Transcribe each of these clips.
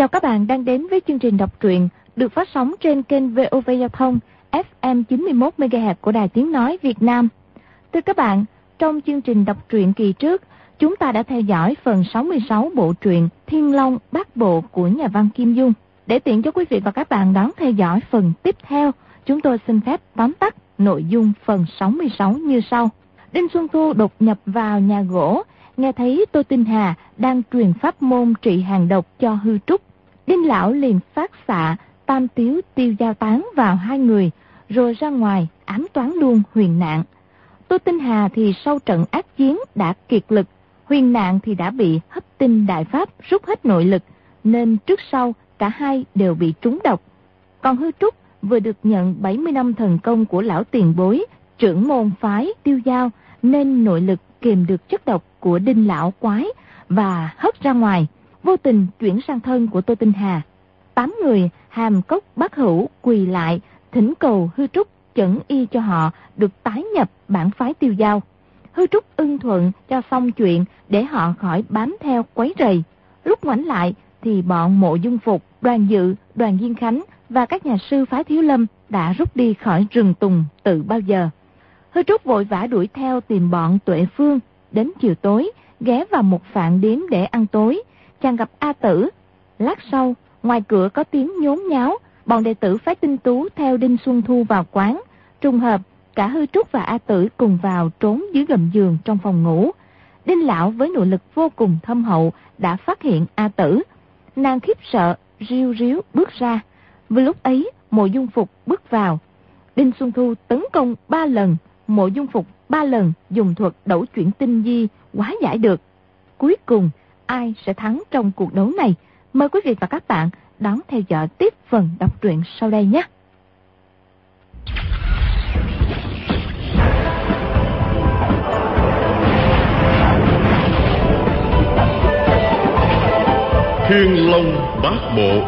Chào các bạn đang đến với chương trình đọc truyện được phát sóng trên kênh VOV Giao thông FM 91 MHz của Đài Tiếng nói Việt Nam. Thưa các bạn, trong chương trình đọc truyện kỳ trước, chúng ta đã theo dõi phần 66 bộ truyện Thiên Long Bát Bộ của nhà văn Kim Dung. Để tiện cho quý vị và các bạn đón theo dõi phần tiếp theo, chúng tôi xin phép tóm tắt nội dung phần 66 như sau. Đinh Xuân Thu đột nhập vào nhà gỗ, nghe thấy Tô Tinh Hà đang truyền pháp môn trị hàng độc cho Hư Trúc. Đinh lão liền phát xạ tam tiếu tiêu giao tán vào hai người, rồi ra ngoài ám toán luôn Huyền Nạn. Tô Tinh Hà thì sau trận ác chiến đã kiệt lực, Huyền Nạn thì đã bị hấp tinh đại pháp rút hết nội lực, nên trước sau cả hai đều bị trúng độc. Còn Hư Trúc vừa được nhận 70 năm thần công của lão tiền bối, trưởng môn phái tiêu giao, nên nội lực kiềm được chất độc của Đinh lão quái và hất ra ngoài, vô tình chuyển sang thân của Tô Tinh Hà. 8 người hàm cốc bát hữu quỳ lại thỉnh cầu Hư Trúc chẩn y cho họ được tái nhập bản phái tiêu giao. Hư Trúc ưng thuận cho xong chuyện để họ khỏi bám theo quấy rầy. Lúc ngoảnh lại thì bọn Mộ Dung Phục, Đoàn Dự, Đoàn Diên Khánh và các nhà sư phái Thiếu Lâm đã rút đi khỏi rừng tùng từ bao giờ. Hư Trúc vội vã đuổi theo tìm bọn Tuệ Phương. Đến chiều tối, ghé vào một phạn điếm để ăn tối. Chàng gặp A Tử. Lát sau, ngoài cửa có tiếng nhốn nháo. Bọn đệ tử phái Tinh Tú theo Đinh Xuân Thu vào quán. Trùng hợp, cả Hư Trúc và A Tử cùng vào trốn dưới gầm giường trong phòng ngủ. Đinh lão với nội lực vô cùng thâm hậu đã phát hiện A Tử. Nàng khiếp sợ, riu ríu bước ra. Vừa lúc ấy, Mộ Dung Phục bước vào. Đinh Xuân Thu tấn công 3 lần, Mộ Dung Phục 3 lần dùng thuật đấu chuyển tinh di hóa giải được. Cuối cùng, ai sẽ thắng trong cuộc đấu này? Mời quý vị và các bạn đón theo dõi tiếp phần đọc truyện sau đây nhé. Thiên Long Bát Bộ.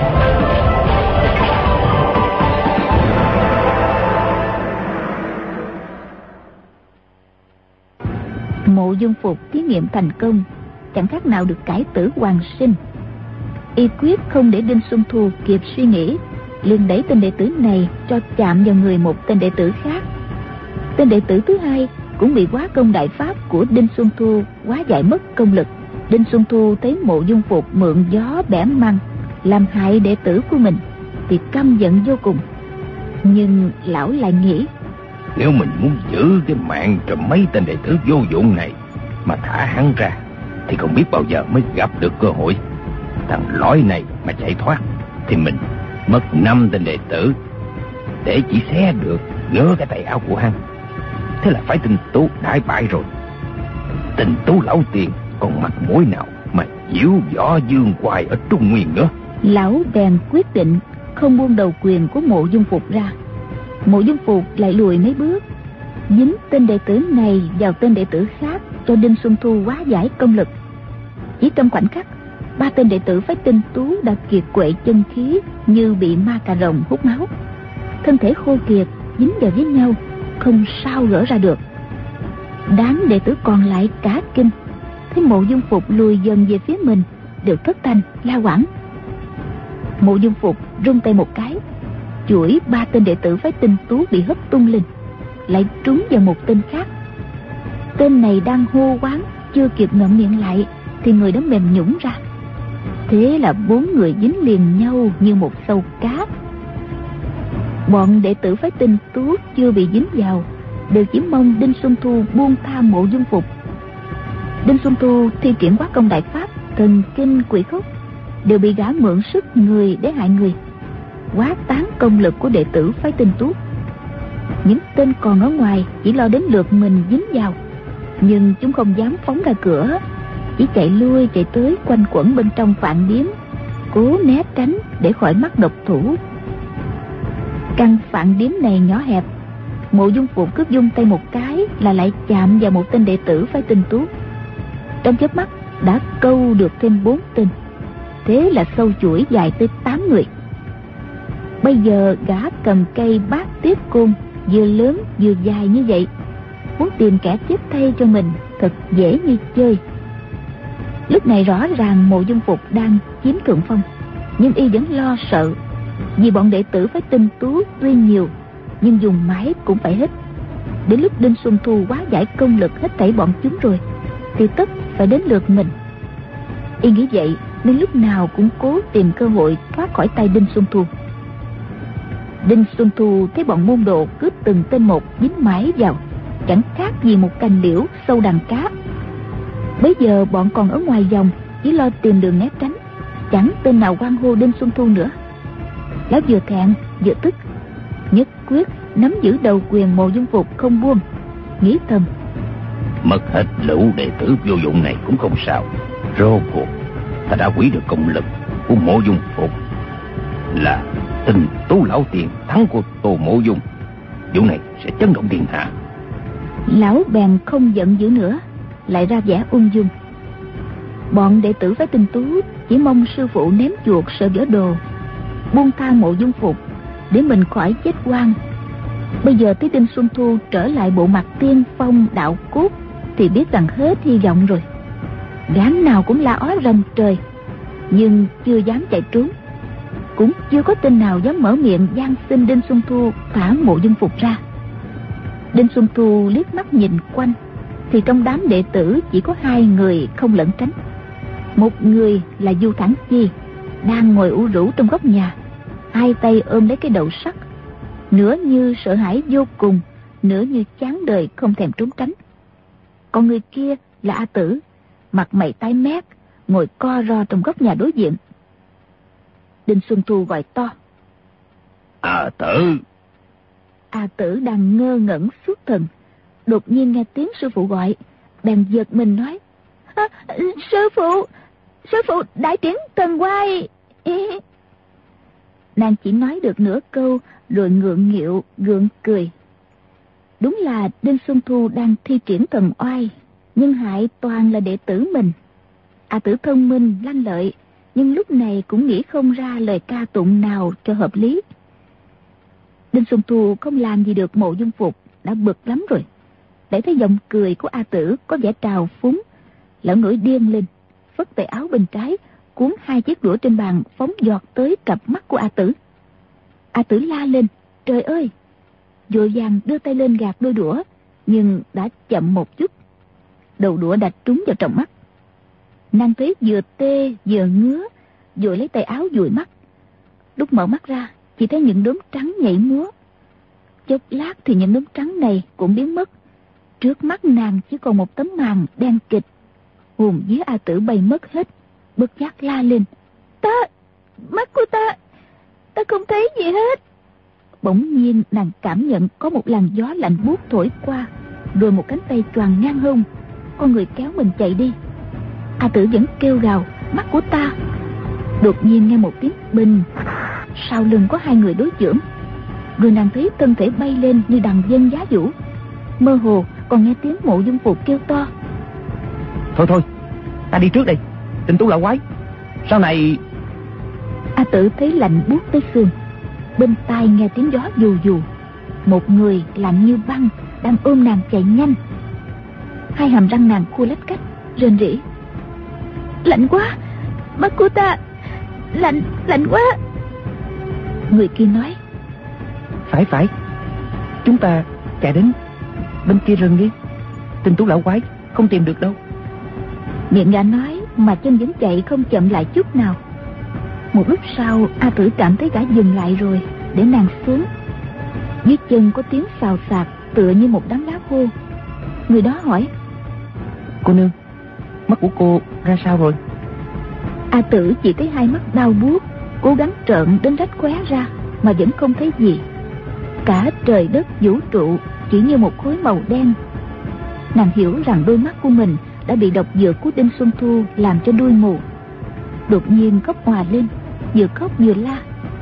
Mộ Dung Phục thí nghiệm thành công, chẳng khác nào được cải tử hoàn sinh. Y quyết không để Đinh Xuân Thu kịp suy nghĩ, liền đẩy tên đệ tử này cho chạm vào người một tên đệ tử khác. Tên đệ tử thứ hai cũng bị hóa công đại pháp của Đinh Xuân Thu hóa giải mất công lực. Đinh Xuân Thu thấy Mộ Dung Phục mượn gió bẻ măng làm hại đệ tử của mình thì căm giận vô cùng. Nhưng lão lại nghĩ, nếu mình muốn giữ cái mạng cho mấy tên đệ tử vô dụng này mà thả hắn ra thì không biết bao giờ mới gặp được cơ hội. Thằng lõi này mà chạy thoát thì mình mất 5 tên đệ tử để chỉ xé được gỡ cái tay áo của hắn. Thế là phải Tinh Tú đại bại rồi. Tinh Tú lão tiền còn mặt mũi nào mà diễu võ dương hoài ở Trung Nguyên nữa. Lão bèn quyết định không buông đầu quyền của Mộ Dung Phục ra. Mộ Dung Phục lại lùi mấy bước, dính tên đệ tử này vào tên đệ tử khác cho Đinh Xuân Thu hóa giải công lực. Chỉ trong khoảnh khắc, 3 tên đệ tử phái Tinh Tú đã kiệt quệ chân khí như bị ma cà rồng hút máu, thân thể khô kiệt dính vào với nhau, không sao gỡ ra được. Đám đệ tử còn lại cả kinh, thấy Mộ Dung Phục lùi dần về phía mình, đều thất thanh la hoảng. Mộ Dung Phục rung tay một cái, chuỗi 3 tên đệ tử phái Tinh Tú bị hất tung lên, lại trúng vào một tên khác. Tên này đang hô hoán, chưa kịp ngậm miệng lại thì người đó mềm nhũn ra. Thế là 4 người dính liền nhau như một sâu cá. Bọn đệ tử phái Tinh Tú chưa bị dính vào đều chỉ mong Đinh Xuân Thu buông tha Mộ Dung Phục. Đinh Xuân Thu thi triển quá công đại pháp, thần kinh quỷ khốc, đều bị gã mượn sức người để hại người, quá tán công lực của đệ tử phái Tinh Tú. Những tên còn ở ngoài chỉ lo đến lượt mình dính vào, nhưng chúng không dám phóng ra cửa, chỉ chạy lui chạy tới quanh quẩn bên trong phạn điếm, cố né tránh để khỏi mắc độc thủ. Căn phạn điếm này nhỏ hẹp, Mộ Dung Phục cứ vung tay một cái là lại chạm vào một tên đệ tử phái Tinh Tú. Trong chớp mắt đã câu được thêm 4 tên. Thế là sâu chuỗi dài tới 8 người. Bây giờ gã cầm cây bát tiếp côn, vừa lớn vừa dài như vậy, muốn tìm kẻ chết thay cho mình thật dễ như chơi. Lúc này rõ ràng Mộ Dung Phục đang chiếm thượng phong, Nhưng y vẫn lo sợ, vì bọn đệ tử phải tinh tú tuy nhiều, nhưng dùng mãi cũng phải hết. Đến lúc Đinh Xuân Thu quá giải công lực hết thảy bọn chúng rồi, thì tất phải đến lượt mình. Y nghĩ vậy nên lúc nào cũng cố tìm cơ hội thoát khỏi tay Đinh Xuân Thu. Đinh Xuân Thu thấy bọn môn đồ cứ từng tên một dính mãi vào, chẳng khác gì một cành liễu sâu đằng cá. Bấy giờ bọn còn ở ngoài vòng chỉ lo tìm đường né tránh, chẳng tên nào hoan hô Đinh Xuân Thu nữa. Lão vừa thẹn vừa tức, nhất quyết nắm giữ đầu quyền Mộ Dung Phục không buông, nghĩ thầm: mất hết lũ đệ tử vô dụng này cũng không sao. Rốt cuộc ta đã hủy được công lực của Mộ Dung Phục, là Tinh Tú lão tiền thắng của Tô Mộ Dung. Vụ này sẽ chấn động thiên hạ. Lão bèn không giận dữ nữa, lại ra vẻ ung dung. Bọn đệ tử Phái Tinh Tú chỉ mong sư phụ ném chuột sợ vỡ đồ, buông tha Mộ Dung Phục để mình khỏi chết oan. Bây giờ thấy Đinh Xuân Thu trở lại bộ mặt tiên phong đạo cốt thì biết rằng hết hy vọng rồi. Gán nào cũng la ó rầm trời, nhưng chưa dám chạy trốn. Cũng chưa có tên nào dám mở miệng van xin Đinh Xuân Thu thả Mộ Dung Phục ra. Đinh Xuân Thu liếc mắt nhìn quanh, thì trong đám đệ tử chỉ có hai người không lẩn tránh. Một người là Du Thản Chi, đang ngồi ủ rũ trong góc nhà, hai tay ôm lấy cái đầu sắt, nửa như sợ hãi vô cùng, nửa như chán đời không thèm trốn tránh. Còn người kia là A Tử, mặt mày tái mét, ngồi co ro trong góc nhà đối diện. Đinh Xuân Thu gọi to: A Tử! A Tử đang ngơ ngẩn xuất thần, đột nhiên nghe tiếng sư phụ gọi, bèn giật mình nói: Sư phụ đại triển thần quay. Nàng chỉ nói được nửa câu rồi ngượng nghịu gượng cười. Đúng là Đinh Xuân Thu đang thi triển thần oai, nhưng hại toàn là đệ tử mình. A Tử thông minh lanh lợi, nhưng lúc này cũng nghĩ không ra lời ca tụng nào cho hợp lý. Đinh Xuân Thu không làm gì được Mộ Dung Phục đã bực lắm rồi. Để thấy giọng cười của A Tử có vẻ trào phúng, lão nổi điên lên, phất tay áo bên trái, cuốn hai chiếc đũa trên bàn phóng giọt tới cặp mắt của A Tử. A Tử la lên: Trời ơi! Vội vàng đưa tay lên gạt đôi đũa, nhưng đã chậm một chút. Đầu đũa đã trúng vào trong mắt. Nàng thấy vừa tê vừa ngứa, vội lấy tay áo dụi mắt. Lúc mở mắt ra, chỉ thấy những đốm trắng nhảy múa. Chốc lát thì những đốm trắng này cũng biến mất. Trước mắt nàng chỉ còn một tấm màn đen kịch. Hồn vía A Tử bay mất hết, bất giác la lên: Mắt của ta không thấy gì hết. Bỗng nhiên nàng cảm nhận có một làn gió lạnh buốt thổi qua, rồi một cánh tay choàng ngang hông, con người kéo mình chạy đi. A Tử vẫn kêu gào: Mắt của ta! Đột nhiên nghe một tiếng bình, sau lưng có hai người đối chưởng, rồi nàng thấy thân thể bay lên như đằng vân giá vũ. Mơ hồ còn nghe tiếng Mộ Dung Phục kêu to: Thôi, ta đi trước đây, Tinh Tú lão quái, sau này... A Tử thấy lạnh buốt tới xương, bên tai nghe tiếng gió dù dù. Một người lạnh như băng đang ôm nàng chạy nhanh. Hai hàm răng nàng khua lách cách, rên rỉ: Lạnh quá! Mắt của ta lạnh quá! Người kia nói: Phải, chúng ta chạy đến bên kia rừng đi, Tinh Tú lão quái không tìm được đâu. Miệng gã nói mà chân vẫn chạy không chậm lại chút nào. Một lúc sau, A Tử cảm thấy gã dừng lại rồi, để nàng xuống. Dưới chân có tiếng xào xạc tựa như một đám lá khô. Người đó hỏi: Cô nương, mắt của cô ra sao rồi? A Tử chỉ thấy hai mắt đau buốt, cố gắng trợn đến rách khóe ra mà vẫn không thấy gì. Cả trời đất vũ trụ chỉ như một khối màu đen. Nàng hiểu rằng đôi mắt của mình đã bị độc dược của Đinh Xuân Thu làm cho đuôi mù. Đột nhiên khóc òa lên, vừa khóc vừa la: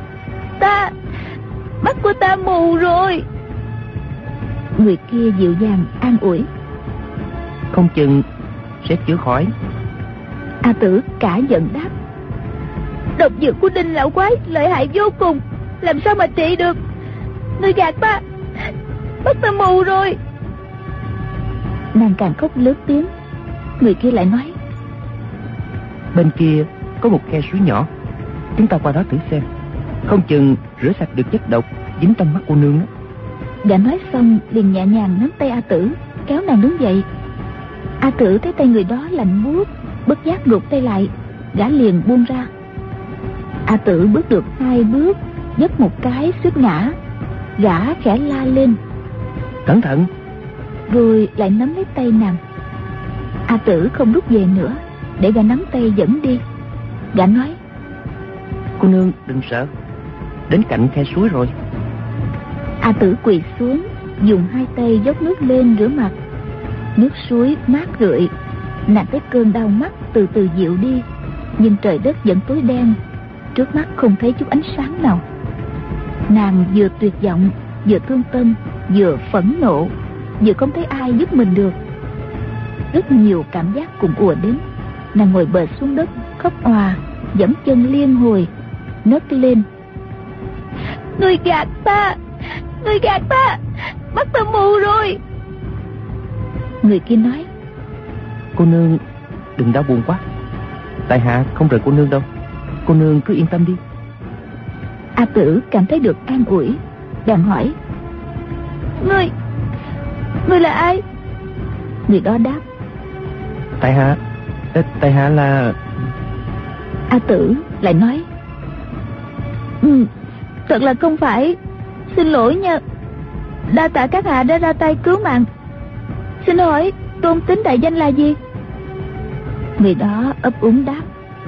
Mắt của ta mù rồi. Người kia dịu dàng an ủi: Không chừng sẽ chữa khỏi. A Tử cả giận đáp: Độc dược của Đinh lão quái lợi hại vô cùng, làm sao mà trị được? Người gạt ta, mắt ta mù rồi. Nàng càng khóc lớn tiếng. Người kia lại nói: Bên kia có một khe suối nhỏ, Chúng ta qua đó thử xem, không chừng rửa sạch được chất độc dính trong mắt cô nương đó. Gã nói xong liền nhẹ nhàng nắm tay A Tử, kéo nàng đứng dậy. A Tử thấy tay người đó lạnh buốt, bất giác rụt tay lại, gã liền buông ra. A Tử bước được 2 bước, nhấc một cái suýt ngã. Gã khẽ la lên: Cẩn thận! Rồi lại nắm lấy tay nàng. A Tử không rút về nữa, để gã nắm tay dẫn đi. Gã nói: Cô nương đừng sợ, đến cạnh khe suối rồi. A Tử quỳ xuống, dùng 2 tay dốc nước lên rửa mặt. Nước suối mát rượi, nàng thấy cơn đau mắt từ từ dịu đi, nhưng trời đất vẫn tối đen, trước mắt không thấy chút ánh sáng nào. Nàng vừa tuyệt vọng, vừa thương tâm, vừa phẫn nộ, vừa không thấy ai giúp mình được. Rất nhiều cảm giác cùng ùa đến. Nàng ngồi bệt xuống đất khóc òa, giẫm chân liên hồi, nấc lên: Người gạt ta, người gạt ta, mắt ta mù rồi. Người kia nói: Cô nương đừng đau buồn quá, tại hạ không rời cô nương đâu, cô nương cứ yên tâm đi. A Tử cảm thấy được an ủi, bèn hỏi: Ngươi là ai? Người đó đáp: Tại hạ là... A Tử lại nói: Thật là không phải, xin lỗi nha, đa tạ các hạ đã ra tay cứu mạng. Xin hỏi tôn tính đại danh là gì? Người đó ấp úng đáp: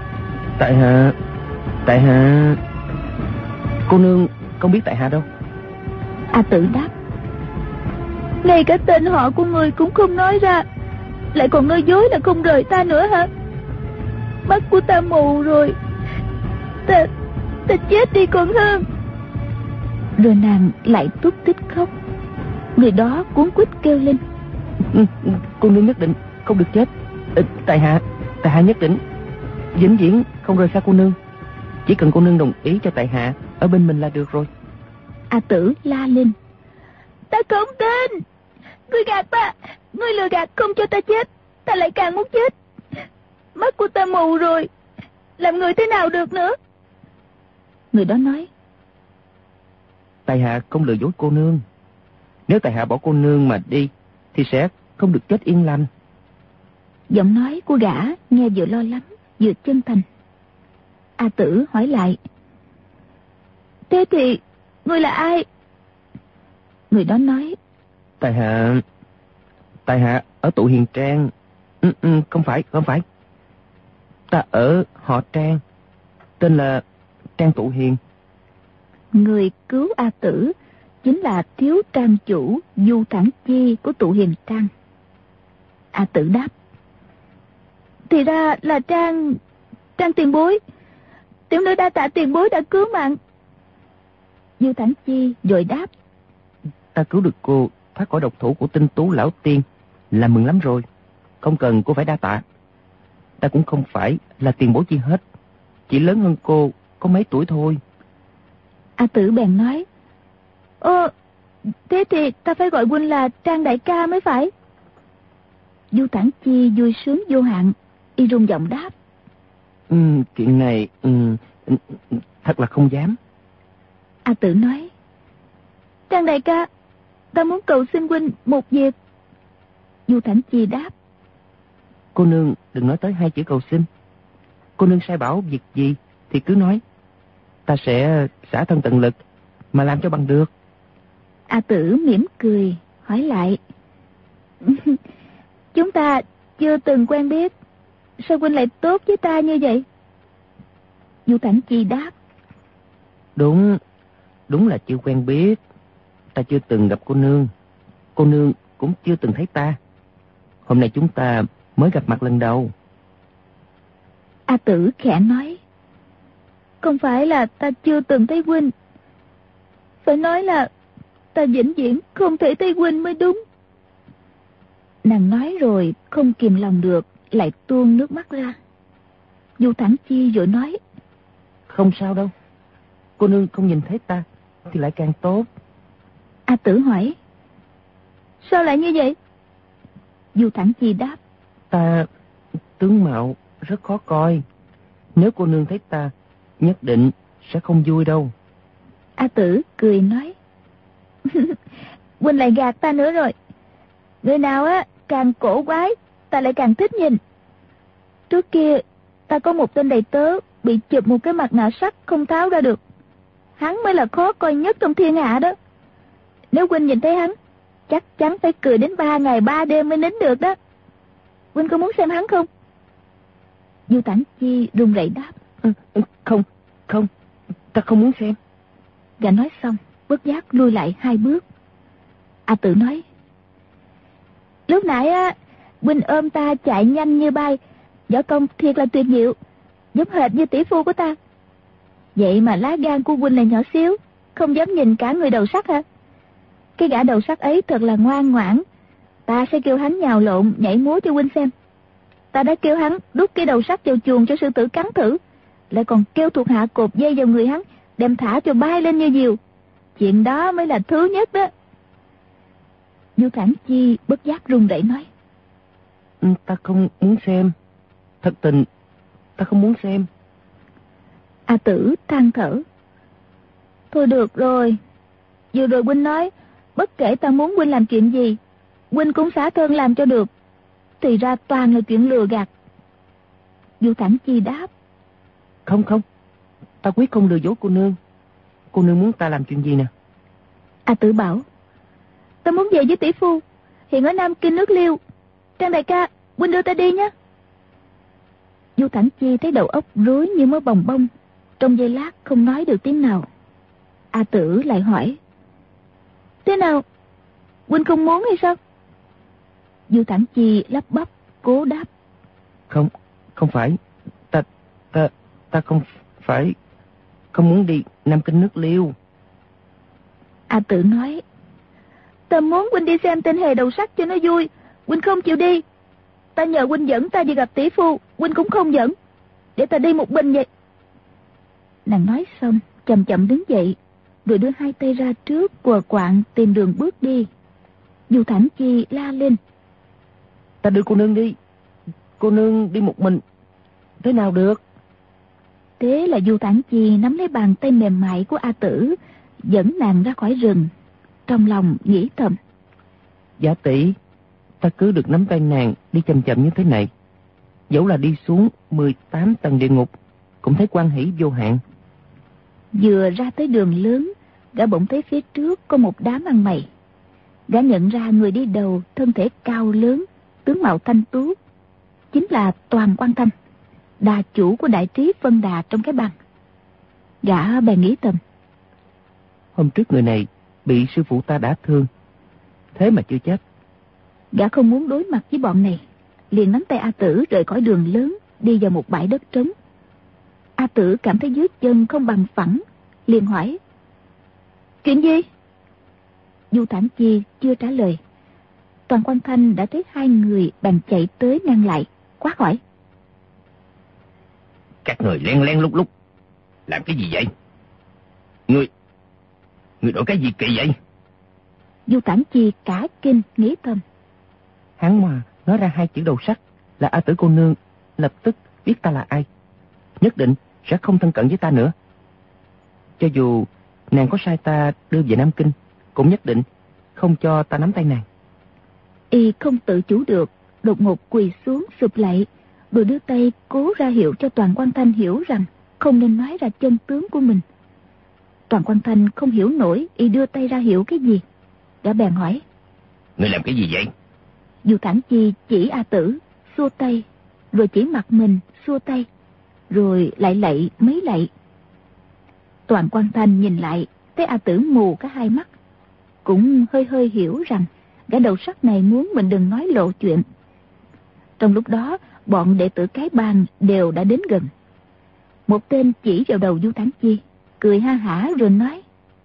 Tại hạ... Cô nương không biết tại hạ đâu. A Tử đáp: Ngay cả tên họ của người cũng không nói ra, lại còn nói dối là không rời ta nữa hả? Mắt của ta mù rồi, ta chết đi còn hơn. Rồi nàng lại tút tít khóc. Người đó cuống quýt kêu lên: Cô nương nhất định không được chết. Tại hạ nhất định vĩnh viễn không rời xa cô nương. Chỉ cần cô nương đồng ý cho tại hạ ở bên mình là được rồi. A Tử la lên: Ta không tin, ngươi gạt ta, ngươi lừa gạt không cho ta chết, ta lại càng muốn chết. Mắt của ta mù rồi, làm người thế nào được nữa? Người đó nói: Tại hạ không lừa dối cô nương. Nếu tại hạ bỏ cô nương mà đi thì sẽ không được chết yên lành. Giọng nói của gã nghe vừa lo lắng vừa chân thành. A Tử hỏi lại: Thế thì ngươi là ai? Người đó nói: Tại hạ ở tụ Hiền Trang. Không phải. Ta ở họ Trang, tên là Trang Tụ Hiền. Người cứu A Tử chính là thiếu trang chủ Du Thản Chi của tụ Hiền Trang. A Tử đáp: Thì ra là Trang tiền bối, tiểu nữ đa tạ tiền bối đã cứu mạng. Du Thản Chi rồi đáp: Ta cứu được cô thoát khỏi độc thủ của Tinh Tú lão tiên là mừng lắm rồi, không cần cô phải đa tạ. Ta cũng không phải là tiền bối chi hết, chỉ lớn hơn cô có mấy tuổi thôi. A Tử bèn nói: Thế thì ta phải gọi huynh là Trang đại ca mới phải. Du Thản Chi vui sướng vô hạn, y rung giọng đáp: Chuyện này thật là không dám. A Tử nói: Trang đại ca, ta muốn cầu xin huynh một việc. Du Thản Chi đáp: Cô nương đừng nói tới 2 chữ cầu xin. Cô nương sai bảo việc gì thì cứ nói, ta sẽ xả thân tận lực mà làm cho bằng được. A Tử mỉm cười hỏi lại: Chúng ta chưa từng quen biết, sao huynh lại tốt với ta như vậy? Du Thản Chi đáp: Đúng là chưa quen biết. Ta chưa từng gặp cô nương cũng chưa từng thấy ta. Hôm nay chúng ta mới gặp mặt lần đầu. A Tử khẽ nói: Không phải là ta chưa từng thấy huynh, phải nói là ta vĩnh viễn không thể thấy huynh mới đúng. Nàng nói rồi không kìm lòng được, lại tuôn nước mắt ra. Du Thản Chi vội nói: Không sao đâu, cô nương không nhìn thấy ta thì lại càng tốt. A Tử hỏi: Sao lại như vậy? Du Thản Chi đáp: Ta tướng mạo rất khó coi, nếu cô nương thấy ta nhất định sẽ không vui đâu. A Tử cười nói. Huynh lại gạt ta nữa rồi. Người nào á càng cổ quái ta lại càng thích nhìn. Trước kia ta có một tên đầy tớ bị chụp một cái mặt nạ sắt không tháo ra được. Hắn mới là khó coi nhất trong thiên hạ đó. Nếu huynh nhìn thấy hắn, chắc chắn phải cười đến 3 ngày 3 đêm mới nín được đó. Huynh có muốn xem hắn không? Du Tản Chi run rẩy đáp. Không, ta không muốn xem. Gã nói xong bất giác lui lại 2 bước. A Tử nói. Lúc nãy á, huynh ôm ta chạy nhanh như bay, võ công thiệt là tuyệt diệu, giống hệt như tỷ phu của ta. Vậy mà lá gan của huynh lại nhỏ xíu, không dám nhìn cả người đầu sắt hả? Cái gã đầu sắt ấy thật là ngoan ngoãn. Ta sẽ kêu hắn nhào lộn nhảy múa cho huynh xem. Ta đã kêu hắn đút cái đầu sắt vào chuồng cho sư tử cắn thử, lại còn kêu thuộc hạ cột dây vào người hắn, đem thả cho bay lên như diều. Chuyện đó mới là thứ nhất đó. Du Thản Chi bất giác run rẩy nói. Ta không muốn xem. Thật tình ta không muốn xem. A Tử than thở. Thôi được rồi. Vừa rồi huynh nói bất kể ta muốn huynh làm chuyện gì, huynh cũng xả thân làm cho được. Thì ra toàn là chuyện lừa gạt. Du Thản Chi đáp. Không, ta quyết không lừa dối cô nương. Cô nương muốn ta làm chuyện gì nè? A Tử bảo. Ta muốn về với tỷ phu, hiện ở Nam Kinh nước Liêu. Trang đại ca, huynh đưa ta đi nhé. Du Thản Chi thấy đầu óc rối như mớ bồng bông, trong giây lát không nói được tiếng nào. A Tử lại hỏi. Thế nào? Huynh không muốn hay sao? Du Thản Chi lắp bắp cố đáp. Không phải. Ta không phải. Không muốn đi Nam Kinh nước Liêu. A Tử nói. Ta muốn huynh đi xem tên hề đầu sắt cho nó vui. Huynh không chịu đi. Ta nhờ huynh dẫn ta đi gặp tỷ phu, huynh cũng không dẫn. Để ta đi một mình vậy. Nàng nói xong chậm chậm đứng dậy, rồi đưa 2 tay ra trước quờ quạng tìm đường bước đi. Du Thản Chi la lên. Ta đưa cô nương đi. Cô nương đi một mình thế nào được? Thế là Du Thản Chi nắm lấy bàn tay mềm mại của A Tử, dẫn nàng ra khỏi rừng. Trong lòng nghĩ thầm. Giả tỷ, ta cứ được nắm tay nàng đi chậm chậm như thế này, dẫu là đi xuống 18 tầng địa ngục cũng thấy hoan hỷ vô hạn. Vừa ra tới đường lớn, gã bỗng thấy phía trước có một đám ăn mày. Gã nhận ra người đi đầu thân thể cao lớn, tướng mạo thanh tú, chính là Toàn Quan Thanh, đà chủ của đại trí phân đà trong cái bang. Gã bèn nghĩ thầm. Hôm trước người này bị sư phụ ta đả thương, thế mà chưa chết. Gã không muốn đối mặt với bọn này, liền nắm tay A Tử rời khỏi đường lớn, đi vào một bãi đất trống. A Tử cảm thấy dưới chân không bằng phẳng, liền hỏi. Chuyện gì? Du Thản Chi chưa trả lời, Toàn Quan Thanh đã thấy 2 người bèn chạy tới ngăn lại, quát hỏi. Các người len len lúc lúc làm cái gì vậy? Người đổi cái gì kỳ vậy? Du Thản Chi cả kinh nghĩ thầm. Hắn mà nói ra 2 chữ đầu sắt là A Tử cô nương, lập tức biết ta là ai, nhất định sẽ không thân cận với ta nữa. Cho dù nàng có sai ta đưa về Nam Kinh, cũng nhất định không cho ta nắm tay nàng. Y không tự chủ được, đột ngột quỳ xuống sụp lạy, rồi đưa tay cố ra hiệu cho Toàn Quan Thanh hiểu rằng không nên nói ra chân tướng của mình. Toàn Quan Thanh không hiểu nổi Y đưa tay ra hiệu cái gì. Đã bèn hỏi. Ngươi làm cái gì vậy? Du Thản Chi chỉ A Tử, xua tay, rồi chỉ mặt mình, xua tay, rồi lại lạy mấy lạy. Toàn Quan Thanh nhìn lại, thấy A Tử mù cả 2 mắt, cũng hơi hơi hiểu rằng gã đầu sắt này muốn mình đừng nói lộ chuyện. Trong lúc đó, bọn đệ tử cái bang đều đã đến gần. Một tên chỉ vào đầu Du Thản Chi, cười ha hả rồi nói.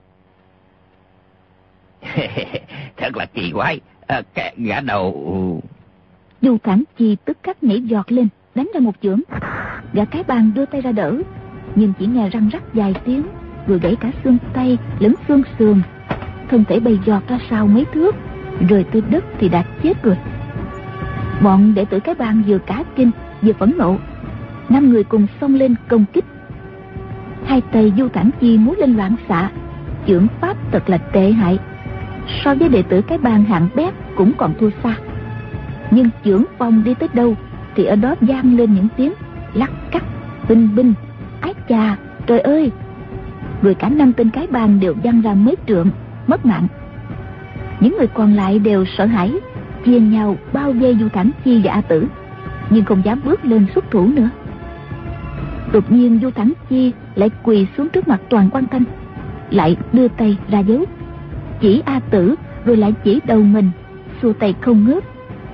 Thật là kỳ quái, cái gã đầu... Du Thản Chi tức khắc nhảy giọt lên, đánh ra một chưởng. Gã cái bang đưa tay ra đỡ, nhưng chỉ nghe răng rắc vài tiếng, rồi gãy cả xương tay lẫn xương sườn, thân thể bay giọt ra sau mấy thước, rơi tới đất thì đã chết rồi. Bọn đệ tử cái bang vừa cả kinh vừa phẫn nộ, 5 người cùng xông lên công kích. Hai tay Du Thản Chi múa lên loạn xạ, chưởng pháp thật là tệ hại. So với đệ tử cái bang hạng bét cũng còn thua xa. Nhưng chưởng phong đi tới đâu thì ở đó vang lên những tiếng lắc cắt, binh binh, ái chà, trời ơi. Rồi cả 5 tên cái bang đều văng ra mấy trượng, mất mạng. Những người còn lại đều sợ hãi, chia nhau bao vây Du Thản Chi và A Tử, nhưng không dám bước lên xuất thủ nữa. Đột nhiên Du Thản Chi lại quỳ xuống trước mặt Toàn Quan Thanh, lại đưa tay ra dấu, chỉ A Tử rồi lại chỉ đầu mình, xua tay không ngớt.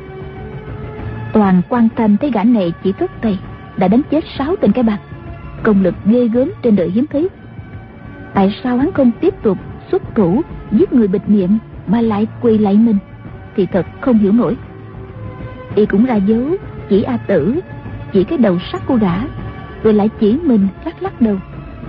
Toàn Quan Thanh thấy gã này chỉ cất tay đã đánh chết 6 tên cái bang, công lực ghê gớm trên đời hiếm thấy. Tại sao hắn không tiếp tục xuất thủ giết người bịt miệng mà lại quỳ lạy mình thì thật không hiểu nổi. Y cũng ra dấu, chỉ A Tử, chỉ cái đầu sắt của gã, rồi lại chỉ mình lắc lắc đầu.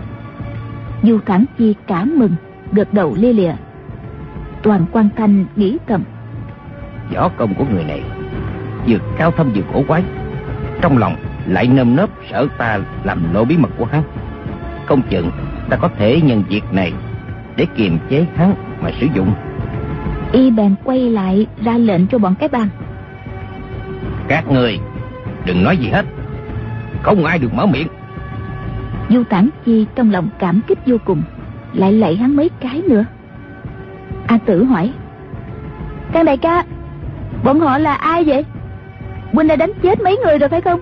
Du Thản Chi cảm mừng, gật đầu lia lịa. Toàn Quan Thanh nghĩ thầm, võ công của người này vừa cao thâm vừa cổ quái, trong lòng lại nơm nớp sợ ta làm lộ bí mật của hắn. Không chừng ta có thể nhân việc này để kiềm chế hắn mà sử dụng. Y bèn quay lại ra lệnh cho bọn cái bang: các người đừng nói gì hết, không ai được mở miệng. Du Thản Chi trong lòng cảm kích vô cùng, lại lạy hắn mấy cái nữa. A Tử hỏi: Trang đại ca, bọn họ là ai vậy? Huynh đã đánh chết mấy người rồi phải không?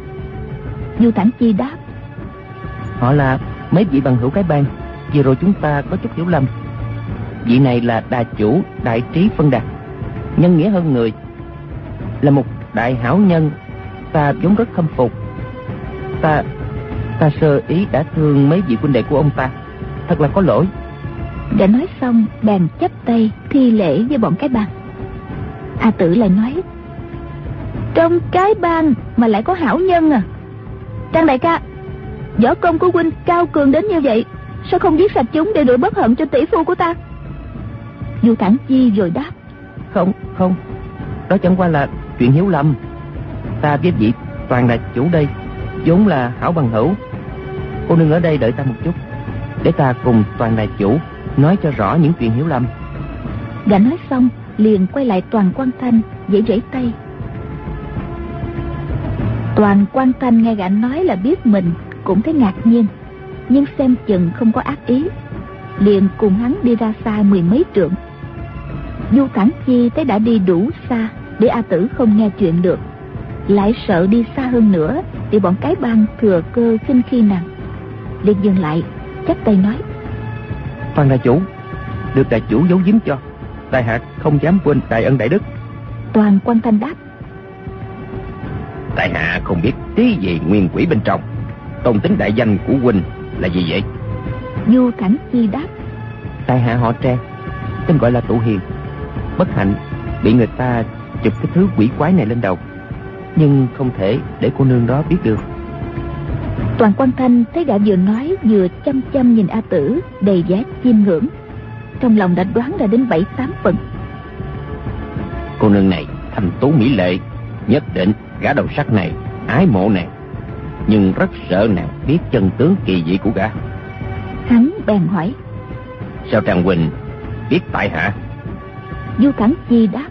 Du Thản Chi đáp: Họ là mấy vị bằng hữu cái bang, vừa rồi chúng ta có chút hiểu lầm. Vị này là đà chủ Đại Trí Phân Đà, nhân nghĩa hơn người, là một đại hảo nhân, ta vốn rất khâm phục. Ta sơ ý đã thương mấy vị huynh đệ của ông ta, thật là có lỗi. Đã nói xong bèn chắp tay thi lễ với bọn cái bang. A Tử lại nói: Trong cái bang mà lại có hảo nhân à? Trang đại ca, võ công của huynh cao cường đến như vậy, sao không giết sạch chúng để đuổi bất hận cho tỷ phu của ta? Du Thản Chi rồi đáp: Không, đó chẳng qua là chuyện hiểu lầm. Ta với vị Toàn đại chủ đây vốn là hảo bằng hữu. Cô nương ở đây đợi ta một chút, để ta cùng Toàn đại chủ nói cho rõ những chuyện hiểu lầm. Gã nói xong liền quay lại Toàn Quan Thanh vẫy vẫy tay. Toàn Quan Thanh nghe gã nói là biết mình cũng thấy ngạc nhiên, nhưng xem chừng không có ác ý, liền cùng hắn đi ra xa 10 mấy trượng. Du Thản Chi thấy đã đi đủ xa để A Tử không nghe chuyện được, lại sợ đi xa hơn nữa thì bọn cái bang thừa cơ khinh khi nàng, liền dừng lại chắp tay nói: Toàn đại chủ, được đại chủ giấu giếm cho, tại hạ không dám quên đại ân đại đức. Toàn Quan Thanh đáp: Tại hạ không biết tí gì nguyên quỷ bên trong. Tôn tính đại danh của huynh là gì vậy? Du Thản Chi đáp: Tại hạ họ Trang, tên gọi là Tụ Hiền. Bất hạnh bị người ta chụp cái thứ quỷ quái này lên đầu, nhưng không thể để cô nương đó biết được. Toàn Quan Thanh thấy gã vừa nói vừa chăm chăm nhìn A Tử đầy vẻ chiêm ngưỡng, trong lòng đã đoán ra đến 7-8 phần. Cô nương này thanh tú mỹ lệ, nhất định gã đầu sắt này ái mộ nàng, nhưng rất sợ nàng biết chân tướng kỳ dị của gã. Hắn bèn hỏi: Sao Trang huynh biết tại hạ? Du Thản Chi đáp: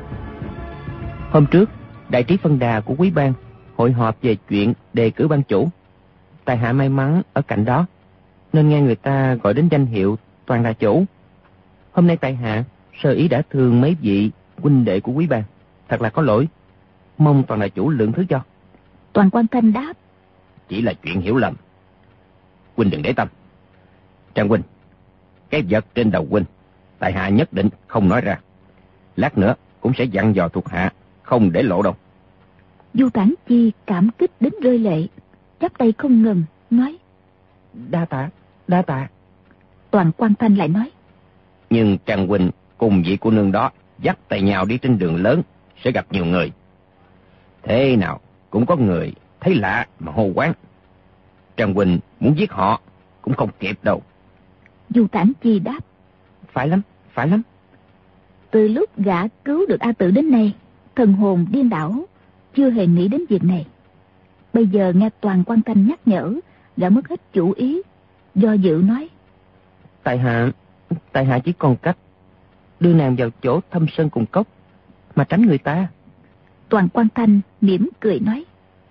Hôm trước Đại Trí Phân Đà của quý bang hội họp về chuyện đề cử ban chủ. Tại hạ may mắn ở cạnh đó, nên nghe người ta gọi đến danh hiệu Toàn đại chủ. Hôm nay tại hạ sơ ý đã thương mấy vị huynh đệ của quý bang, thật là có lỗi, mong Toàn đại chủ lượng thứ cho. Toàn Quan Thanh đáp: Chỉ là chuyện hiểu lầm, huynh đừng để tâm. Trang huynh, cái vật trên đầu huynh tại hạ nhất định không nói ra, lát nữa cũng sẽ dặn dò thuộc hạ không để lộ đâu. Du Thản Chi cảm kích đến rơi lệ, chắp tay không ngừng nói: Đa tạ. Toàn Quan Thanh lại nói: Nhưng Trang huynh cùng vị cô nương đó dắt tay nhau đi trên đường lớn sẽ gặp nhiều người, thế nào cũng có người thấy lạ mà hô quán. Trang huynh muốn giết họ cũng không kịp đâu. Du Thản Chi đáp: Phải lắm. Từ lúc gã cứu được A Tử đến nay, thần hồn điên đảo, chưa hề nghĩ đến việc này. Bây giờ nghe Toàn Quan Thanh nhắc nhở, gã mất hết chủ ý, do dự nói: Tại hạ chỉ còn cách đưa nàng vào chỗ thâm sơn cùng cốc mà tránh người ta. Toàn Quan Thanh mỉm cười nói: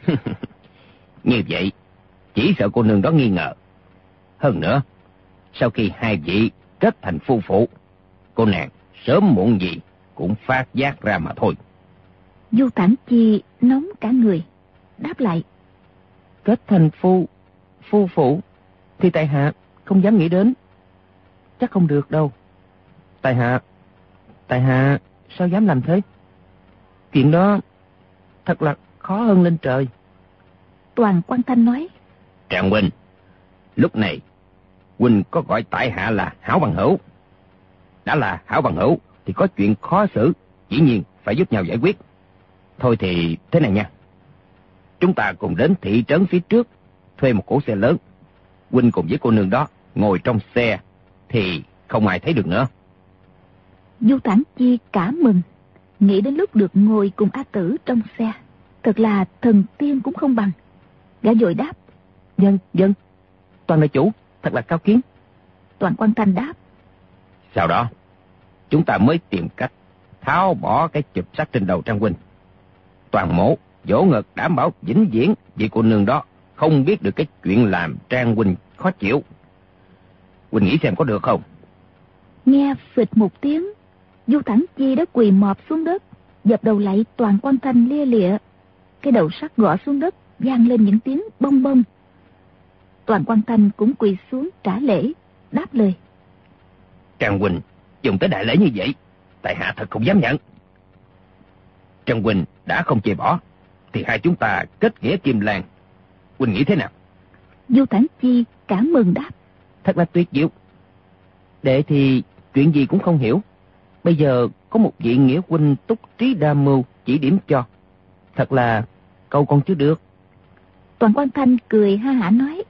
Như vậy chỉ sợ cô nương đó nghi ngờ. Hơn nữa, sau khi hai vị kết thành phu phụ, cô nàng sớm muộn gì cũng phát giác ra mà thôi. Du Thản Chi nóng cả người, đáp lại: Kết thành phu phụ thì tại hạ không dám nghĩ đến. Chắc không được đâu. Tại hạ sao dám làm thế? Chuyện đó thật là khó hơn lên trời. Toàn Quan Thanh nói: Trạng huynh, lúc này huynh có gọi tại hạ là hảo bằng hữu. Đã là hảo bằng hữu thì có chuyện khó xử dĩ nhiên phải giúp nhau giải quyết. Thôi thì thế này nha, chúng ta cùng đến thị trấn phía trước thuê một cỗ xe lớn. Huynh cùng với cô nương đó ngồi trong xe thì không ai thấy được nữa. Du Thản Chi cả mừng, nghĩ đến lúc được ngồi cùng A Tử trong xe, thật là thần tiên cũng không bằng. Gã vội đáp: Vâng, Toàn đại chủ thật là cao kiến. Toàn Quan Thanh đáp: Sau đó chúng ta mới tìm cách tháo bỏ cái chụp sắt trên đầu Trang huynh. Toàn mổ vỗ ngực đảm bảo vĩnh viễn vì cô nương đó không biết được cái chuyện làm Trang huynh khó chịu. Huynh nghĩ xem có được không? Nghe phịch một tiếng, Du Thản Chi đã quỳ mọp xuống đất, dập đầu lại Toàn Quan Thanh lia lịa. Cái đầu sắt gõ xuống đất vang lên những tiếng bông bông. Toàn Quan Thanh cũng quỳ xuống trả lễ, đáp lời: Trang huynh dùng tới đại lễ như vậy, tại hạ thật không dám nhận. Trang huynh đã không chê bỏ thì hai chúng ta kết nghĩa kim lan. Huynh nghĩ thế nào? Du Thản Chi cảm mừng đáp: Thật là tuyệt diệu. Đệ thì chuyện gì cũng không hiểu. Bây giờ có một vị nghĩa huynh túc trí đa mưu chỉ điểm cho. Thật là câu còn chưa được. Toàn Quan Thanh cười ha hả nói: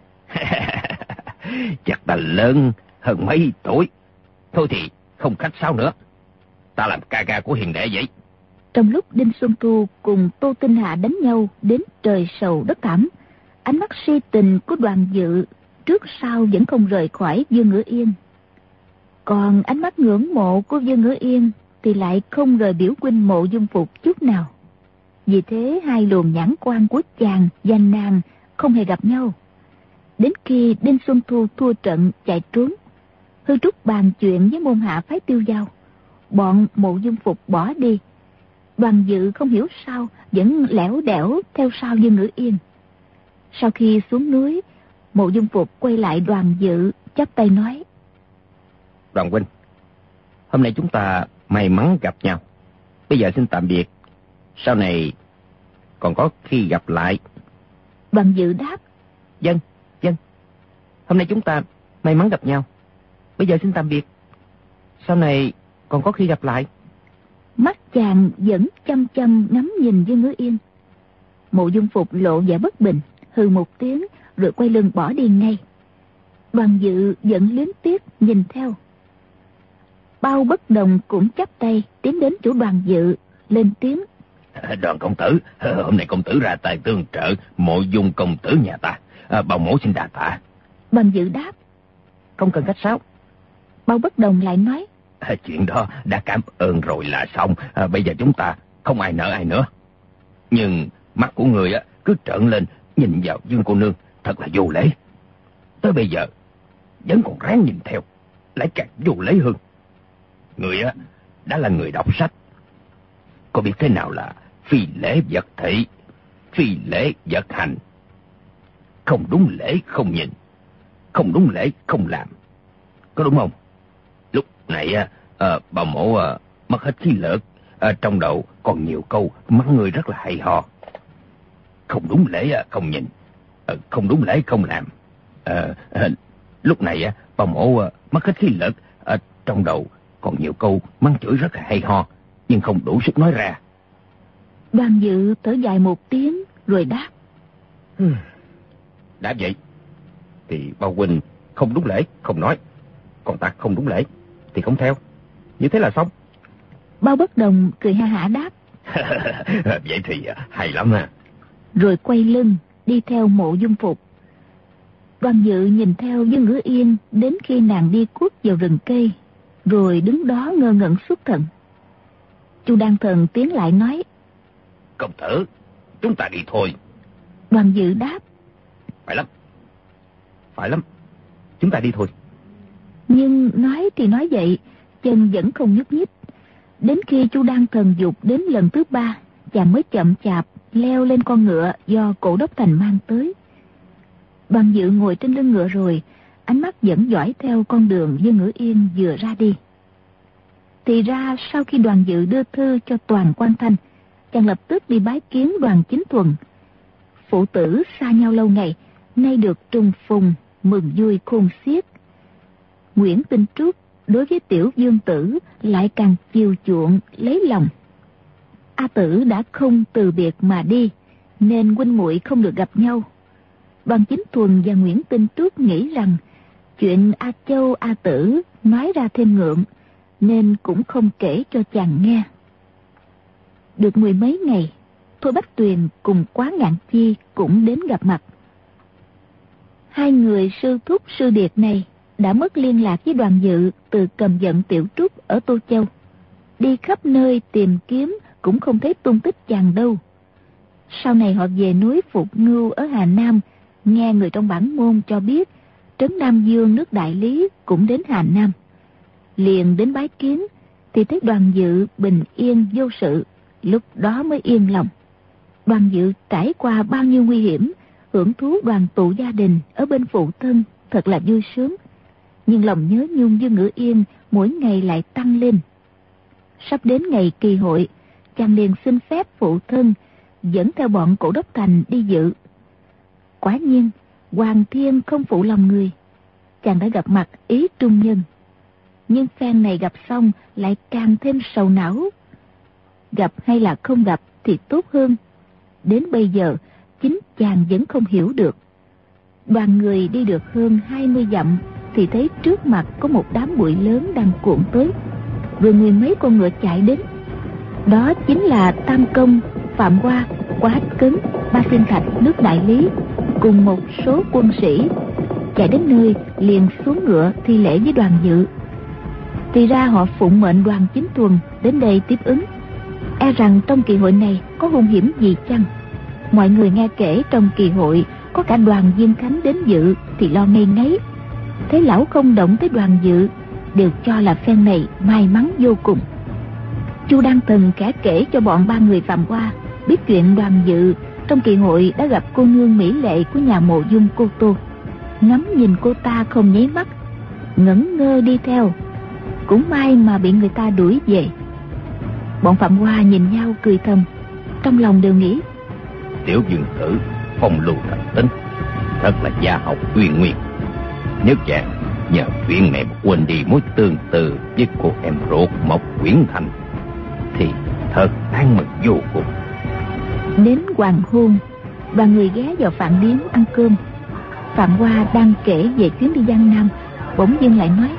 Chắc ta lớn hơn mấy tuổi. Thôi thì không khách sáo nữa, ta làm ca ca của hiền đệ vậy. Trong lúc Đinh Xuân Thu cùng Tô Tinh Hạ đánh nhau đến trời sầu đất thảm, ánh mắt si tình của Đoàn Dự trước sau vẫn không rời khỏi Dương Ngữ Yên. Còn ánh mắt ngưỡng mộ của Dương Ngữ Yên thì lại không rời biểu huynh Mộ Dung Phục chút nào. Vì thế hai luồng nhãn quan của chàng và nàng không hề gặp nhau. Đến khi Đinh Xuân Thu thua trận chạy trốn, Hư Trúc bàn chuyện với môn hạ phái Tiêu Giao, bọn Mộ Dung Phục bỏ đi. Đoàn Dự không hiểu sao vẫn lẻo đẻo theo sau Dương Ngữ Yên. Sau khi xuống núi, Mộ Dung Phục quay lại Đoàn Dự chắp tay nói: Đoàn huynh, hôm nay chúng ta may mắn gặp nhau. Bây giờ xin tạm biệt, sau này còn có khi gặp lại. Đoàn Dự đáp: Vâng. Hôm nay chúng ta may mắn gặp nhau. Bây giờ xin tạm biệt, sau này còn có khi gặp lại. Mắt chàng vẫn chăm chăm ngắm nhìn Dương Ngữ Yên. Mộ Dung Phục lộ vẻ bất bình, hừ một tiếng rồi quay lưng bỏ đi ngay. Đoàn Dự vẫn luyến tiếc nhìn theo. Bao Bất Đồng cũng chắp tay tiến đến chỗ Đoàn Dự, lên tiếng: Đoàn công tử, hôm nay công tử ra tay tương trợ Mộ Dung công tử nhà ta, Bao mổ xin đà tạ. Đoàn Dự đáp: Không cần khách sáo. Bao Bất Đồng lại nói: Chuyện đó đã cảm ơn rồi là xong, bây giờ chúng ta không ai nợ ai nữa. Nhưng mắt của người cứ trợn lên nhìn vào Dương cô nương thật là vô lễ. Tới bây giờ vẫn còn ráng nhìn theo, lại càng vô lễ hơn. Người đã là người đọc sách, có biết thế nào là phi lễ vật thị, phi lễ vật hành. Không đúng lễ không nhìn, không đúng lễ không làm, có đúng không? Lúc này bà mổ mất hết khí lực, trong đầu còn nhiều câu mắng người rất là hay ho. Không đúng lễ không nhìn, không đúng lễ không làm. Lúc này bà mổ mất hết khí lực, trong đầu còn nhiều câu mắng chửi rất là hay ho, nhưng không đủ sức nói ra. Đoàn Dự thở dài một tiếng rồi đáp: Đã vậy thì Bao huynh không đúng lễ không nói, còn ta không đúng lễ thì không theo, như thế là xong. Bao Bất Đồng cười ha hả đáp: Vậy thì hay lắm ha. Rồi quay lưng đi theo Mộ Dung Phục. Đoàn Dự nhìn theo Dương Ngữ Yên đến khi nàng đi khuất vào rừng cây, rồi đứng đó ngơ ngẩn xuất thần. Chu Đan Thần tiến lại nói: Công tử, chúng ta đi thôi. Đoàn Dự đáp: Phải lắm, chúng ta đi thôi. Nhưng nói thì nói vậy, chân vẫn không nhúc nhích. Đến khi Chu Đan Thần dục đến lần thứ 3, chàng mới chậm chạp leo lên con ngựa do Cổ Đốc Thành mang tới. Đoàn Dự ngồi trên lưng ngựa rồi, ánh mắt vẫn dõi theo con đường Dương Ngữ Yên vừa ra đi. Thì ra sau khi Đoàn Dự đưa thư cho Toàn Quan Thanh, chàng lập tức đi bái kiến Đoàn Chính Thuần. Phụ tử xa nhau lâu ngày, nay được trùng phùng, mừng vui khôn xiết. Nguyễn Tinh Trúc đối với tiểu Dương Tử lại càng chiều chuộng lấy lòng. A Tử đã không từ biệt mà đi, nên huynh muội không được gặp nhau. Đoàn Chính Thuần và Nguyễn Tinh Trúc nghĩ rằng chuyện A Châu A Tử nói ra thêm ngượng, nên cũng không kể cho chàng nghe. Được 10 mấy ngày, Thôi Bách Tuyền cùng Quá Ngạn Chi cũng đến gặp mặt. Hai người sư thúc sư điệt này đã mất liên lạc với Đoàn Dự từ Cầm Vận Tiểu Trúc ở Tô Châu. Đi khắp nơi tìm kiếm cũng không thấy tung tích chàng đâu. Sau này họ về núi Phục Ngưu ở Hà Nam, nghe người trong bản môn cho biết trấn Nam Dương nước Đại Lý cũng đến Hà Nam. Liền đến bái kiến thì thấy Đoàn Dự bình yên vô sự, lúc đó mới yên lòng. Đoàn Dự trải qua bao nhiêu nguy hiểm, hưởng thú đoàn tụ gia đình ở bên phụ thân, thật là vui sướng. Nhưng lòng nhớ nhung Dương Ngữ Yên mỗi ngày lại tăng lên. Sắp đến ngày kỳ hội, chàng liền xin phép phụ thân dẫn theo bọn Cổ Đốc Thành đi dự. Quả nhiên, Hoàng Thiên không phụ lòng người, chàng đã gặp mặt Ý Trung Nhân. Nhưng phen này gặp xong lại càng thêm sầu não. Gặp hay là không gặp thì tốt hơn. Đến bây giờ, chính chàng vẫn không hiểu được. Đoàn người đi được hơn 20 dặm thì thấy trước mặt có một đám bụi lớn đang cuộn tới, rồi 10 mấy con ngựa chạy đến. Đó chính là Tam Công, Phạm Hoa, Quá Cấn, Ba Thiên Thạch nước Đại Lý cùng một số quân sĩ. Chạy đến nơi liền xuống ngựa thi lễ với Đoàn Dự. Thì ra họ phụng mệnh Đoàn Chính Thuần đến đây tiếp ứng. E rằng trong kỳ hội này có hung hiểm gì chăng? Mọi người nghe kể trong kỳ hội có cả Đoàn Diên Khánh đến dự thì lo ngây ngáy. Thấy lão không động tới Đoàn Dự, đều cho là phen này may mắn vô cùng. Chu Đan Thần khẽ kể cho bọn 3 người Phạm Hoa biết chuyện Đoàn Dự trong kỳ hội đã gặp cô nương mỹ lệ của nhà Mộ Dung Cô Tô. Ngắm nhìn cô ta không nháy mắt, ngẩn ngơ đi theo. Cũng may mà bị người ta đuổi về. Bọn Phạm Hoa nhìn nhau cười thầm, trong lòng đều nghĩ: Tiểu Dương Tử phong lưu thành tính, thật là gia học uyên nguyên. Nếu chàng nhờ chuyện này mà quên đi mối tương tư với cô em ruột Mộc Quyển Thành thì thật đáng mừng vô cùng. Đến hoàng hôn, đoàn người ghé vào Phạm Điếm ăn cơm. Phạm Hoa đang kể về chuyến đi Giang Nam, bỗng dưng lại nói: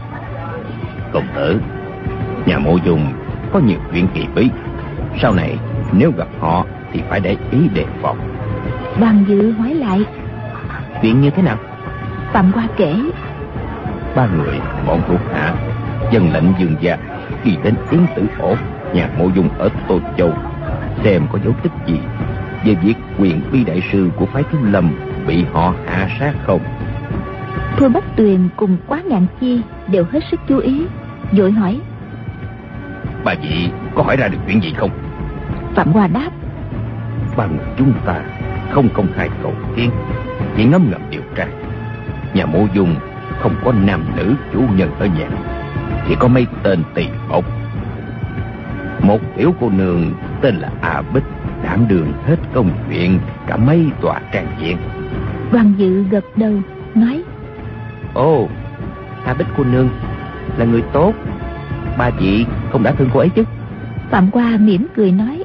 Công tử, nhà Mộ Dung có nhiều chuyện kỳ bí, sau này nếu gặp họ thì phải để ý đề phòng. Đoàn Dự hỏi lại: Chuyện như thế nào? Phạm Hoa kể: 3 người bọn thuộc hạ dân lệnh Dương gia khi đến Yến Tử Ổ, nhà Mộ Dung ở Tô Châu, xem có dấu tích gì về việc quyền uy đại sư của phái Thiếu Lâm bị họ hạ sát không. Thôi Bách Tuyền cùng Quá Ngạn Chi đều hết sức chú ý, vội hỏi: Bà chị có hỏi ra được chuyện gì không? Phạm Hoa đáp: 3 người chúng ta không công khai cầu kiến, chỉ ngấm ngầm điều tra. Nhà Mộ Dung không có nam nữ chủ nhân ở nhà, chỉ có mấy tên tỳ bộc. Một tiểu cô nương tên là A Bích đảm đương hết công chuyện cả mấy tòa trang viện. Đoàn Dự gật đầu nói: Ồ, A Bích cô nương là người tốt, ba chị không đã thương cô ấy chứ? Phạm Hoa mỉm cười nói: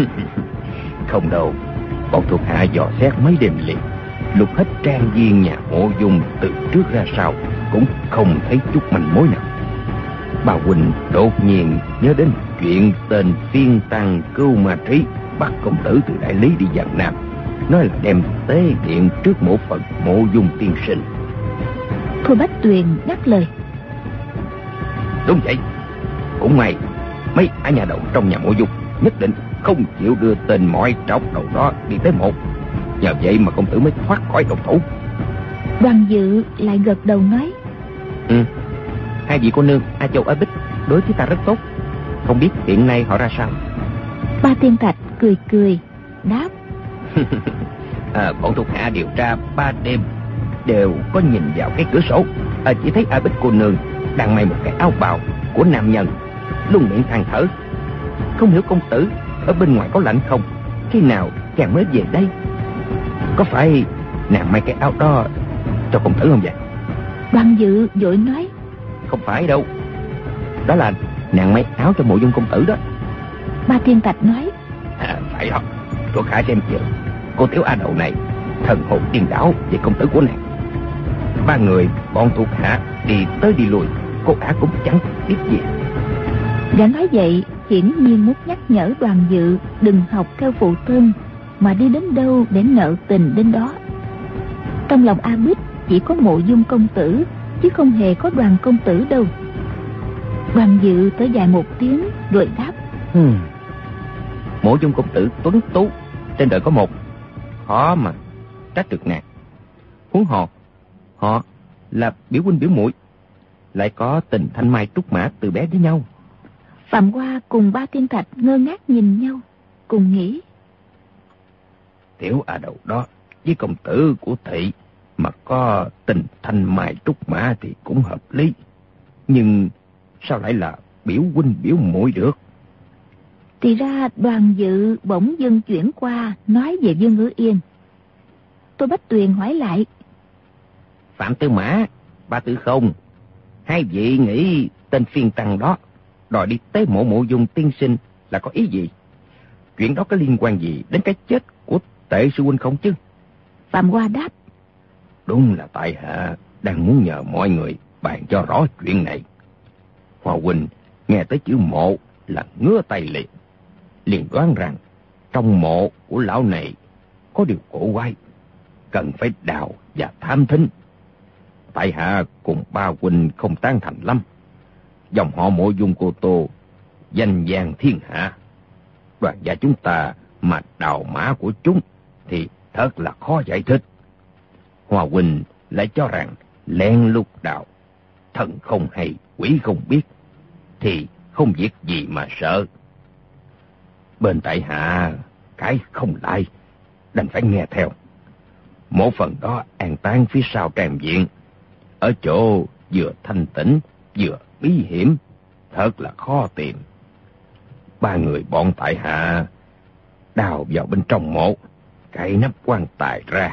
Không đâu, bọn thuộc hạ dò xét mấy đêm liền, lục hết trang viên nhà Mộ Dung từ trước ra sau cũng không thấy chút manh mối nào. Bà huynh đột nhiên nhớ đến chuyện tên phiên tăng Cưu Ma Trí bắt công tử từ Đại Lý đi Giang Nam, nói là đem tế điện trước mộ Phật Mộ Dung tiên sinh. Thôi Bách Tuyền nhắc lời. Đúng vậy. Cũng may mấy ả nhà đầu trong nhà Mộ Dung nhất định không chịu đưa tên mọi trọc đầu đó đi tới mộ. Nhờ vậy mà công tử mới thoát khỏi độc thủ. Đoàn Dự lại gật đầu nói. Hai vị cô nương A Châu A Bích đối với ta rất tốt. Không biết hiện nay họ ra sao? Ba Tiên Thạch cười cười đáp. Bọn thuộc hạ điều tra 3 đêm đều có nhìn vào cái cửa sổ, chỉ thấy A Bích cô nương đang may một cái áo bào của nam nhân, luôn miệng than thở. Không hiểu công tử ở bên ngoài có lạnh không? Khi nào chàng mới về đây? Có phải nàng may cái áo đó cho công tử không vậy? Đoàn Dự vội nói. Không phải đâu, đó là nàng may áo cho Mộ Dung công tử đó. Ba Tiên Thạch nói. Phải đó. Thuộc hạ xem chừng cô tiểu A Đậu này thần hồn điên đảo về công tử của nàng. 3 người bọn thuộc hạ đi tới đi lui, cô ả cũng chẳng biết gì. Đã nói vậy hiển nhiên muốn nhắc nhở Đoàn Dự đừng học theo phụ thân, mà đi đến đâu để nợ tình đến đó. Trong lòng A Bích chỉ có Mộ Dung công tử, chứ không hề có Đoàn công tử đâu. Đoàn Dự thở dài một tiếng rồi đáp. Mộ Dung công tử tuấn tú trên đời có một, khó mà trách được nàng. Huống hồ họ là biểu huynh biểu muội, lại có tình thanh mai trúc mã từ bé với nhau. Phạm Hoa cùng Ba Tiên Thạch ngơ ngác nhìn nhau, cùng nghĩ. Tiểu A Đậu đó với công tử của thị mà có tình thanh mai trúc mã thì cũng hợp lý, nhưng sao lại là biểu huynh biểu muội được? Thì ra Đoàn Dự bỗng dưng chuyển qua nói về Dương Ngữ Yên. Tôi Bách Tuyền hỏi lại. Phạm Tư Mã, Ba Tử Không, hai vị nghĩ tên phiên tăng đó đòi đi tế mộ Mộ Dung tiên sinh là có ý gì? Chuyện đó có liên quan gì đến cái chết của Tệ sư huynh không chứ? Phạm Hoa đáp. Đúng là tại hạ đang muốn nhờ mọi người bàn cho rõ chuyện này. Hoa huynh nghe tới chữ mộ là ngứa tay liền đoán rằng trong mộ của lão này có điều cổ quái, cần phải đào và tham thính. Tại hạ cùng ba huynh không tán thành lắm. Dòng họ Mộ Dung Cô Tô danh vang thiên hạ, đoàn gia chúng ta mà đào mã của chúng thì thật là khó giải thích. Hoa huynh lại cho rằng lén lút đào, thần không hay quỷ không biết, thì không việc gì mà sợ. Bên tại hạ cái không lại, đành phải nghe theo. Mộ phần đó an táng phía sau tràng viện, ở chỗ vừa thanh tĩnh vừa bí hiểm, thật là khó tìm. 3 người bọn tại hạ đào vào bên trong mộ, cậy nắp quan tài ra.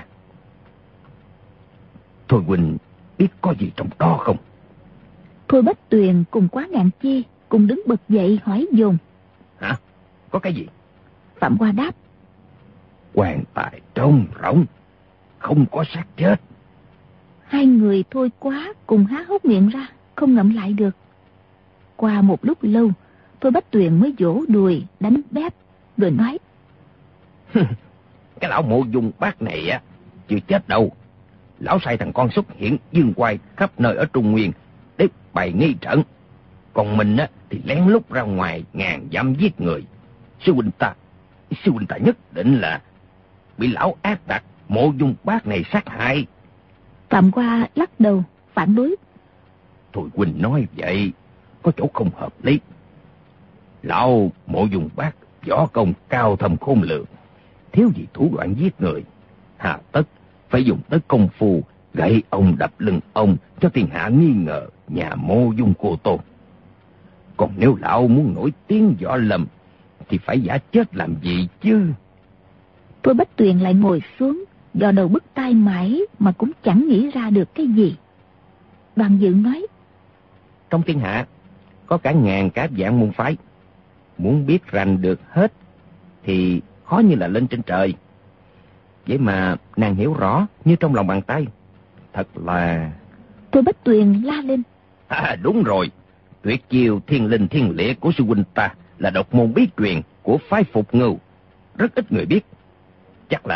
Thôi huynh biết có gì trong đó không? Thôi Bách Tuyền cùng Quá Ngạn Chi cùng đứng bật dậy hỏi dồn. Hả? Có cái gì? Phạm Hoa đáp. Quan tài trống rỗng, không có xác chết. Hai người Thôi Quá cùng há hốc miệng ra, không ngậm lại được. Qua một lúc lâu, Thôi Bách Tuyền mới vỗ đùi đánh bép rồi nói. Cái lão Mộ Dung bác này á chưa chết đâu. Lão sai thằng con xuất hiện dương quay khắp nơi ở Trung Nguyên để bày nghi trận. Còn mình á thì lén lút ra ngoài ngàn dặm giết người. Sư huynh ta nhất định là bị lão ác đặt Mộ Dung bác này sát hại. Phạm Hoa lắc đầu phản đối. Thôi huynh nói vậy có chỗ không hợp lý. Lão Mộ Dung bác võ công cao thâm khôn lường, thiếu gì thủ đoạn giết người, hà tất phải dùng tới công phu gậy ông đập lưng ông cho thiên hạ nghi ngờ nhà Mộ Dung Cô Tô. Còn nếu lão muốn nổi tiếng võ lâm thì phải giả chết làm gì chứ? Thôi Bách Tuyền lại ngồi xuống, dò đầu bứt tai mãi mà cũng chẳng nghĩ ra được cái gì. Đoàn Dự nói. Trong thiên hạ có cả ngàn cả vạn môn phái, muốn biết rành được hết thì khó như là lên trên trời. Vậy mà nàng hiểu rõ như trong lòng bàn tay. Thật là... Thôi Bách Tuyền la lên. Đúng rồi. Tuyệt chiêu thiên linh thiên lĩa của sư huynh ta là độc môn bí truyền của phái Phục Ngưu, rất ít người biết. Chắc là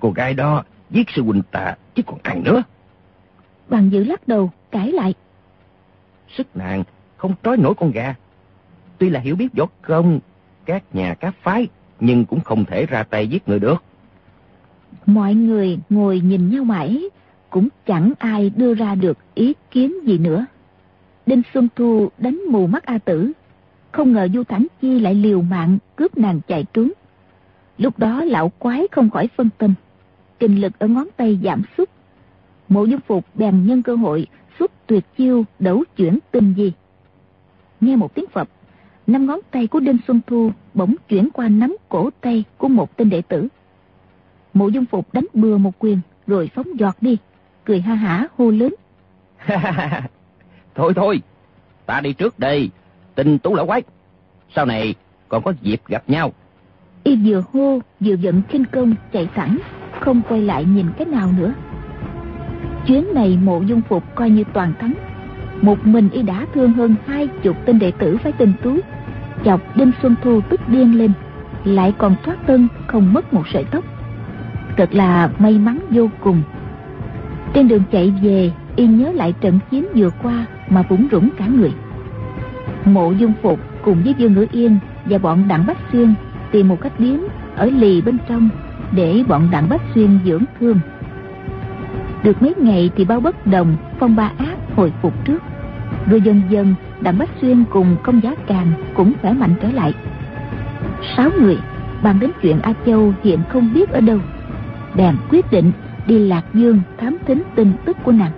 Cô gái đó giết sư huynh ta chứ còn ai nữa. Bằng Dự lắc đầu cãi lại. Sức nàng không trói nổi con gà. Tuy là hiểu biết võ công các nhà các phái, nhưng cũng không thể ra tay giết người được. Mọi người ngồi nhìn nhau mãi, cũng chẳng ai đưa ra được ý kiến gì nữa. Đinh Xuân Thu đánh mù mắt A Tử, không ngờ Du Thản Chi lại liều mạng cướp nàng chạy trốn. Lúc đó lão quái không khỏi phân tâm, kinh lực ở ngón tay giảm sút. Mộ Dung Phục bèn nhân cơ hội xuất tuyệt chiêu đấu chuyển tinh di. Nghe một tiếng phập, 5 ngón tay của Đinh Xuân Thu bỗng chuyển qua nắm cổ tay của một tên đệ tử. Mộ Dung Phục đánh bừa một quyền rồi phóng giọt đi, cười ha hả hô lớn. Thôi, ta đi trước đây, Tinh Tú lão quái. Sau này còn có dịp gặp nhau. Y vừa hô vừa vận khinh công chạy sẵn, không quay lại nhìn cái nào nữa. Chuyến này Mộ Dung Phục coi như toàn thắng. Một mình y đã thương hơn 20 tên đệ tử phái Tinh Tú, chọc Đinh Xuân Thu tức điên lên, lại còn thoát thân không mất một sợi tóc. Thật là may mắn vô cùng. Trên đường chạy về, y nhớ lại trận chiến vừa qua mà bủn rủn cả người. Mộ Dung Phục cùng với Dương Ngữ Yên và bọn Đặng Bách Xuyên tìm một khách điếm ở lì bên trong để bọn Đặng Bách Xuyên dưỡng thương. Được mấy ngày thì Bao Bất Đồng, Phong Ba Ác hồi phục trước, rồi dần dần Đặng Bách Xuyên cùng Công Giá Càn cũng khỏe mạnh trở lại. 6 người bàn đến chuyện A Châu hiện không biết ở đâu, bèn quyết định đi Lạc Dương thám thính tin tức của nàng.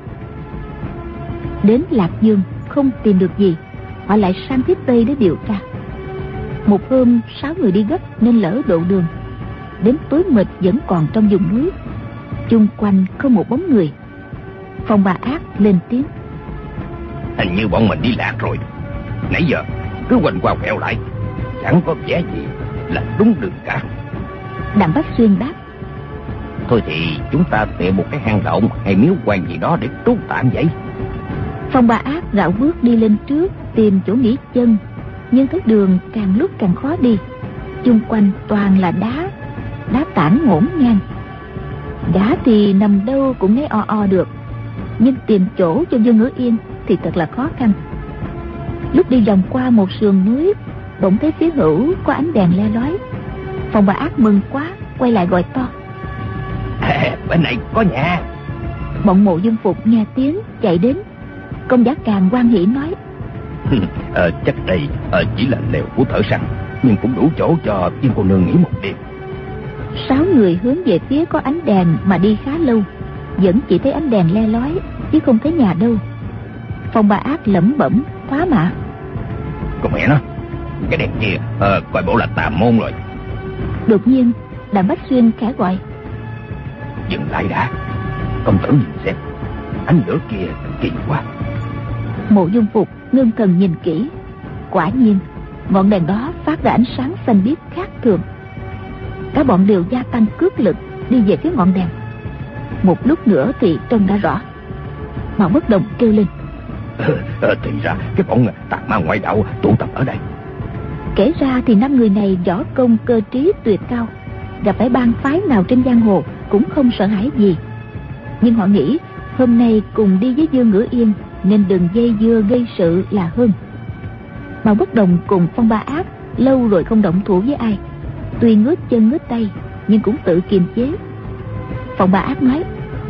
Đến Lạc Dương không tìm được gì, họ lại sang phía Tây để điều tra. Một hôm 6 người đi gấp nên lỡ độ đường, đến tối mịt vẫn còn trong vùng núi, chung quanh không một bóng người. Phong Ba Ác lên tiếng. Hình như bọn mình đi lạc rồi. Nãy giờ cứ quanh qua quẹo lại, chẳng có vẻ gì là đúng đường cả. Đặng Bách Xuyên đáp. Thôi thì chúng ta tìm một cái hang động hay miếu quan gì đó để trú tạm vậy. Phong Ba Ác rảo bước đi lên trước tìm chỗ nghỉ chân, nhưng thấy đường càng lúc càng khó đi, chung quanh toàn là đá tảng ngổn ngang. Gã thì nằm đâu cũng nghe o được, nhưng tìm chỗ cho Dương Ngữ Yên thì thật là khó khăn. Lúc đi vòng qua một sườn núi, bỗng thấy phía hữu có ánh đèn le lói. Phong Ba Ác mừng quá, quay lại gọi to. Bên này có nhà. Bọn Mộ Dung Phục nghe tiếng chạy đến. Công Giá Càn hoan hỉ nói. Chắc đây chỉ là lều của thợ săn, nhưng cũng đủ chỗ cho Viên cô nương nghỉ một đêm. 6 người hướng về phía có ánh đèn mà đi khá lâu, vẫn chỉ thấy ánh đèn le lói chứ không thấy nhà đâu. Phong Ba Ác lẩm bẩm phá mạ. Con mẹ nó, cái đèn kia coi bộ là tà môn rồi. Đột nhiên Đặng Bách Xuyên khẽ gọi. Dừng lại đã, công tử nhìn xem, ánh lửa kia kỳ quá. Mộ Dung Phục ngưng thần nhìn kỹ, quả nhiên ngọn đèn đó phát ra ánh sáng xanh biếc khác thường. Cả bọn đều gia tăng cước lực đi về phía ngọn đèn. Một lúc nữa thì trông đã rõ. Mạo Bất Đồng kêu lên. Thì ra cái bọn tà ma ngoại đạo tụ tập ở đây. Kể ra thì 5 người này võ công cơ trí tuyệt cao, gặp phải bang phái nào trên giang hồ cũng không sợ hãi gì. Nhưng họ nghĩ hôm nay cùng đi với Dương Ngữ Yên nên đừng dây dưa gây sự là hơn. Mạo Bất Đồng cùng Phong Ba Ác lâu rồi không động thủ với ai, tuy ngước chân ngước tay nhưng cũng tự kiềm chế. Phong Ba Ác nói.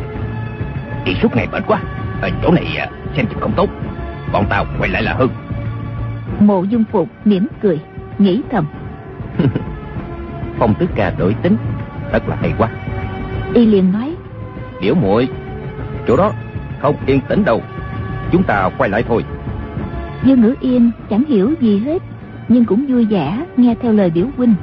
Đi suốt ngày mệt quá, ở chỗ này xem chừng không tốt, bọn tao quay lại là hơn. Mộ Dung Phục mỉm cười nghĩ thầm. Phong tứ ca đổi tính thật là hay quá. Y liền nói. Biểu muội, chỗ đó không yên tĩnh đâu, chúng ta quay lại thôi. Dương Ngữ Yên chẳng hiểu gì hết, nhưng cũng vui vẻ nghe theo lời biểu huynh.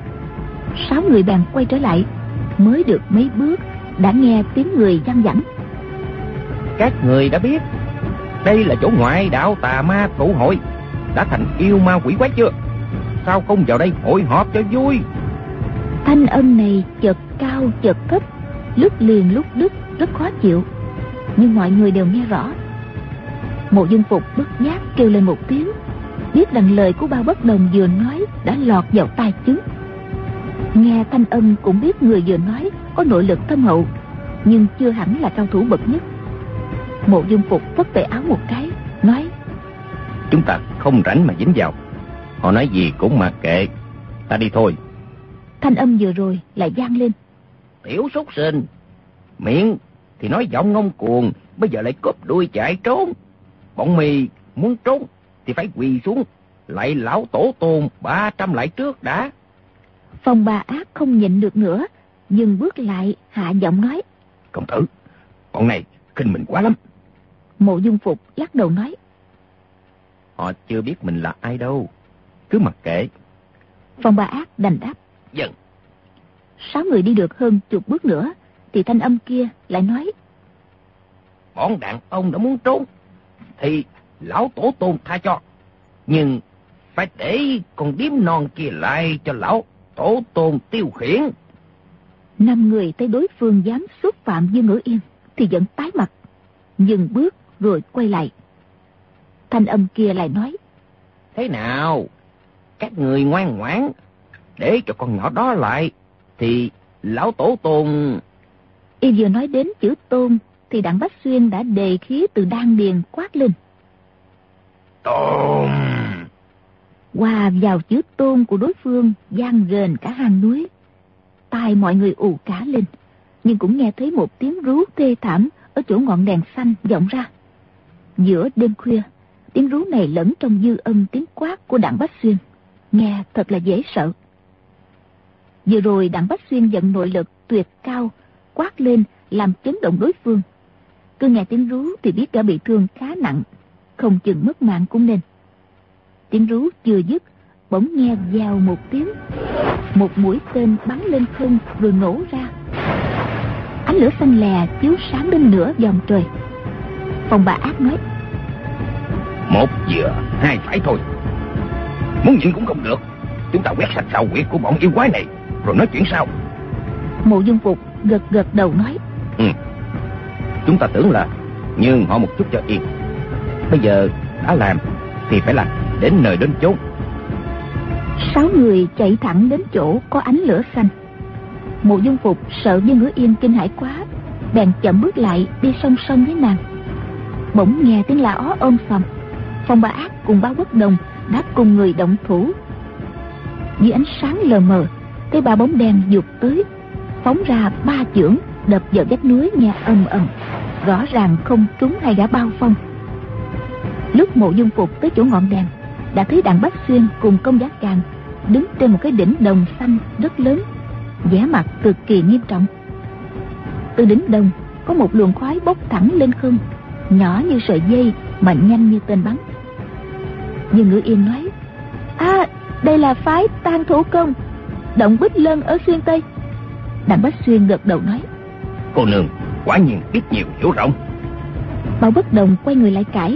6 người bàn quay trở lại, mới được mấy bước đã nghe tiếng người văng vẳng. Các người đã biết đây là chỗ ngoại đạo tà ma tụ hội, đã thành yêu ma quỷ quái chưa? Sao không vào đây hội họp cho vui? Thanh âm này chợt cao chợt thấp, lúc liền lúc đứt, rất khó chịu, nhưng mọi người đều nghe rõ. Mộ Dung Phục bất giác kêu lên một tiếng, biết rằng lời của Bao Bất Đồng vừa nói đã lọt vào tai chúng. Nghe thanh âm cũng biết người vừa nói có nội lực thâm hậu, nhưng chưa hẳn là cao thủ bậc nhất. Mộ Dung Phục phất tay áo một cái, nói: Chúng ta không rảnh mà dính vào. Họ nói gì cũng mặc kệ, ta đi thôi. Thanh âm vừa rồi lại vang lên: Tiểu súc sinh, miệng thì nói giọng ngông cuồng, bây giờ lại cúp đuôi chạy trốn. Bọn mì muốn trốn thì phải quỳ xuống lạy lão tổ tồn 300 lạy trước đã. Phong Ba Ác không nhịn được nữa, dừng bước lại, hạ giọng nói: Công tử, bọn này khinh mình quá lắm. Mộ Dung Phục lắc đầu nói: Họ chưa biết mình là ai đâu, cứ mặc kệ. Phong Ba Ác đành đáp: Dần. 6 người đi được hơn chục bước nữa thì thanh âm kia lại nói: Bọn đàn ông đã muốn trốn thì lão tổ tôn tha cho, nhưng phải để con điếm non kia lại cho lão tổ tôn tiêu khiển. 5 người thấy đối phương dám xúc phạm Dương Ngữ Yên thì giận tái mặt, dừng bước rồi quay lại. Thanh âm kia lại nói: Thế nào, các người ngoan ngoãn để cho con nhỏ đó lại thì lão tổ tôn... Y vừa nói đến chữ tôn thì Đặng Bách Xuyên đã đề khí từ đan điền quát lên: Tôn! Hòa vào chữ tôn của đối phương vang rền cả hang núi. Tai mọi người ù cả lên, nhưng cũng nghe thấy một tiếng rú thê thảm ở chỗ ngọn đèn xanh vọng ra. Giữa đêm khuya, tiếng rú này lẫn trong dư âm tiếng quát của Đặng Bách Xuyên, nghe thật là dễ sợ. Vừa rồi Đặng Bách Xuyên vận nội lực tuyệt cao, quát lên làm chấn động đối phương. Cứ nghe tiếng rú thì biết đã bị thương khá nặng, không chừng mất mạng cũng nên. Tiếng rú chưa dứt, bỗng nghe vèo một tiếng, một mũi tên bắn lên không rồi nổ ra. Ánh lửa xanh lè chiếu sáng đến nửa vòng trời. Phong Ba Ác nói: 1 vừa 2 phải thôi, muốn nhịn cũng không được. Chúng ta quét sạch sào huyệt của bọn yêu quái này rồi nói chuyện sau. Mộ Dung Phục gật gật đầu nói: Chúng ta tưởng là nhường họ một chút cho yên, bây giờ đã làm thì phải làm đến nơi đến chốn. 6 người chạy thẳng đến chỗ có ánh lửa xanh. Mộ Dung Phục sợ Dương Ngữ Yên kinh hãi quá, bèn chậm bước lại đi song song với nàng. Bỗng nghe tiếng la ó ôm sòm. Phong Ba Ác cùng Bao Bất Đồng đã cùng người động thủ. Dưới ánh sáng lờ mờ, cái 3 bóng đen vụt tới, phóng ra 3 chưởng đập vào vách núi nghe ầm ầm, rõ ràng không trúng hai gã Bao Phong. Lúc Mộ Dung Phục tới chỗ ngọn đèn, đã thấy Đặng Bách Xuyên cùng Công Giá Càng đứng trên một cái đỉnh đồng xanh rất lớn, vẻ mặt cực kỳ nghiêm trọng. Từ đỉnh đồng có một luồng khói bốc thẳng lên không, nhỏ như sợi dây mà nhanh như tên bắn. Dương Ngữ Yên nói: đây là phái Tang Thủ Công, động Bích Lân ở Xuyên Tây. Đặng Bách Xuyên gật đầu nói: Cô nương quả nhiên biết nhiều hiểu rộng. Bao Bất Đồng quay người lại cãi: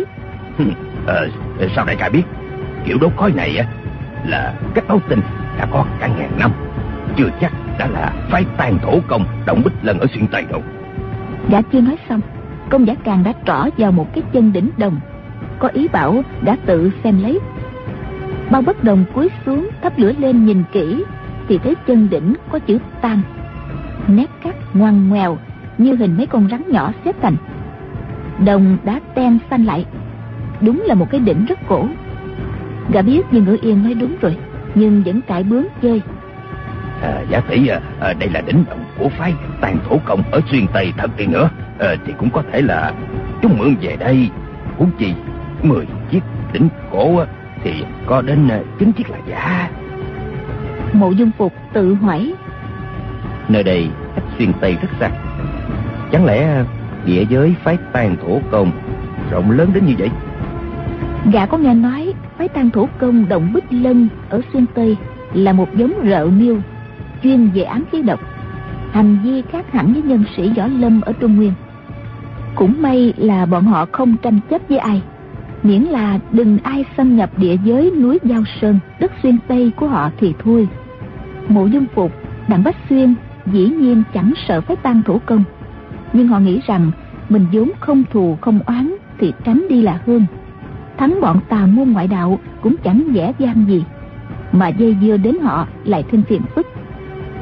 Sao đại ca biết? Kiểu đốt khói này á là cách báo tin đã có cả ngàn năm, chưa chắc đã là phái Tang Thủ Công động Bích Lân ở Xuyên Tây đâu. Gã chưa nói xong, Công Giá Càng đã trỏ vào một cái chân đỉnh đồng, có ý bảo đã tự xem lấy. Bao Bất Đồng cúi xuống thắp lửa lên nhìn kỹ thì thấy chân đỉnh có chữ Tang, nét cắt ngoằn ngoèo như hình mấy con rắn nhỏ xếp thành. Đồng đã ten xanh lại, đúng là một cái đỉnh rất cổ. Gã biết như Ngữ Yên nói đúng rồi, nhưng vẫn cãi bướng chơi: Giả tỷ đây là đỉnh đồng của phái Tang Thủ Công ở Xuyên Tây thật đi nữa, thì cũng có thể là chúng mượn về đây. Huống chi 10 chiếc đỉnh cổ thì có đến 9 chiếc là giả. Mộ Dung Phục tự hỏi: Nơi đây cách Xuyên Tây rất xa, chẳng lẽ địa giới phái Tang Thủ Công rộng lớn đến như vậy? Gã có nghe nói phái Tang Thủ Công động Bích Lân ở Xuyên Tây là một giống rợ miêu chuyên về ám khí độc, hành vi khác hẳn với nhân sĩ võ lâm ở Trung Nguyên. Cũng may là bọn họ không tranh chấp với ai, miễn là đừng ai xâm nhập địa giới núi Giao Sơn, đất Xuyên Tây của họ thì thôi. Mộ Dung Phục, Đặng Bách Xuyên dĩ nhiên chẳng sợ phái Tang Thủ Công, nhưng họ nghĩ rằng mình vốn không thù không oán thì tránh đi là hơn. Thắng bọn tà môn ngoại đạo cũng chẳng dễ dàng gì, mà dây dưa đến họ lại thêm phiền phức.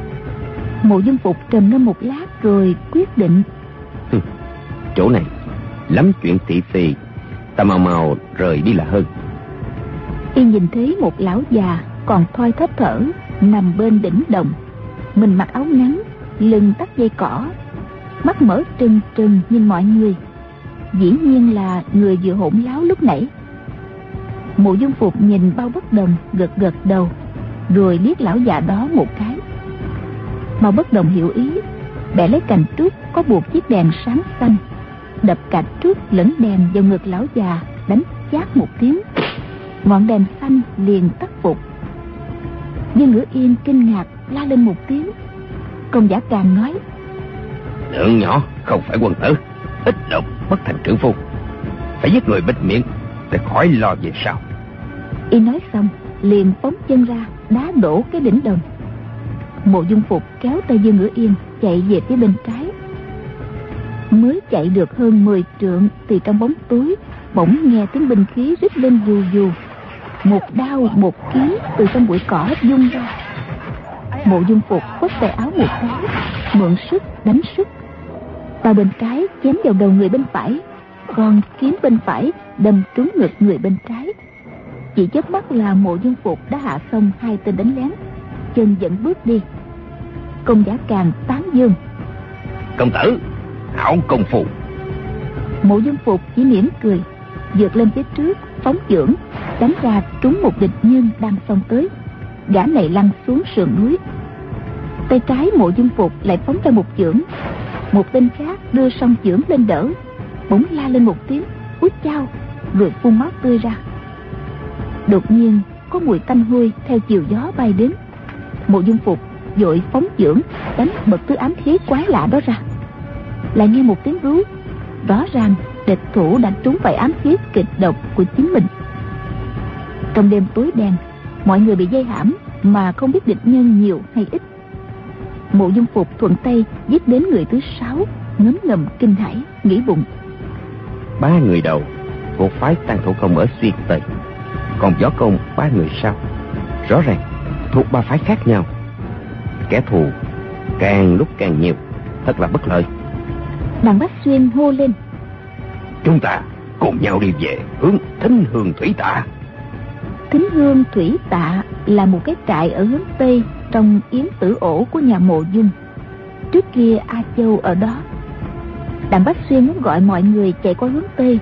Mộ Dung Phục trầm ngâm một lát rồi quyết định. Chỗ này lắm chuyện thị phi, ta mau rời đi là hơn. Y nhìn thấy một lão già còn thoi thóp thở nằm bên đỉnh đồng. Mình mặc áo ngắn, lưng tắt dây cỏ, mắt mở trừng trừng nhìn mọi người. Dĩ nhiên là người vừa hỗn láo lúc nãy. Mộ Dung Phục nhìn Bao Bất Đồng gật gật đầu, rồi liếc lão già đó một cái. Bao Bất Đồng hiểu ý, bẻ lấy cành trúc có buộc chiếc đèn sáng xanh, đập cả trúc lẫn đèn vào ngực lão già, đánh chát một tiếng. Ngọn đèn xanh liền tắt phục. Dương Ngữ Yên kinh ngạc la lên một tiếng. Công Giả Càng nói: Lượng nhỏ không phải quân tử, ít độc bất thành trưởng phu, phải giết người bịt miệng để khỏi lo về sau. Y nói xong liền phóng chân ra đá đổ cái đỉnh đồng. Mộ Dung Phục kéo tay Dương Ngữ Yên chạy về phía bên trái. Mới chạy được hơn 10 trượng thì trong bóng tối bỗng nghe tiếng binh khí rít lên dù dù. Một đao một kiếm từ trong bụi cỏ vung ra. Mộ Dung Phục phất tay áo một cái, mượn sức đánh sức. Vào bên trái chém vào đầu người bên phải, còn kiếm bên phải đâm trúng ngực người bên trái. Chỉ chớp mắt là Mộ Dung Phục đã hạ xong 2 tên đánh lén, chân dẫn bước đi. Công Giả Càng tán dương: Công tử hảo công phu. Mộ Dung Phục chỉ mỉm cười, vượt lên phía trước phóng chưởng đánh ra trúng một địch nhân đang xông tới. Gã này lăn xuống sườn núi. Tay trái Mộ Dung Phục lại phóng ra một chưởng. Một tên khác đưa song chưởng lên đỡ, bỗng la lên một tiếng úi chao, rồi phun máu tươi ra. Đột nhiên có mùi tanh hôi theo chiều gió bay đến. Mộ Dung Phục vội phóng chưởng đánh bật thứ ám khí quái lạ đó ra. Lại nghe một tiếng rú, rõ ràng địch thủ đã trúng phải ám khí kịch độc của chính mình. Trong đêm tối đen, mọi người bị dây hãm mà không biết địch nhân nhiều hay ít. Mộ Dung Phục thuận tay giết đến người thứ 6, ngấm ngầm kinh hãi, nghĩ bụng: 3 người đầu của phái Tăng Thủ Công ở Xuyên Tây, còn võ công 3 người sau, rõ ràng thuộc 3 phái khác nhau. Kẻ thù càng lúc càng nhiều, thật là bất lợi. Đặng Bách Xuyên hô lên: Chúng ta cùng nhau đi về hướng Thính Hương Thủy Tạ. Thính Hương Thủy Tạ là một cái trại ở hướng Tây trong yến tử ổ của nhà Mộ Dung. Trước kia A Châu ở đó. Đặng Bách Xuyên muốn gọi mọi người chạy qua hướng Tây,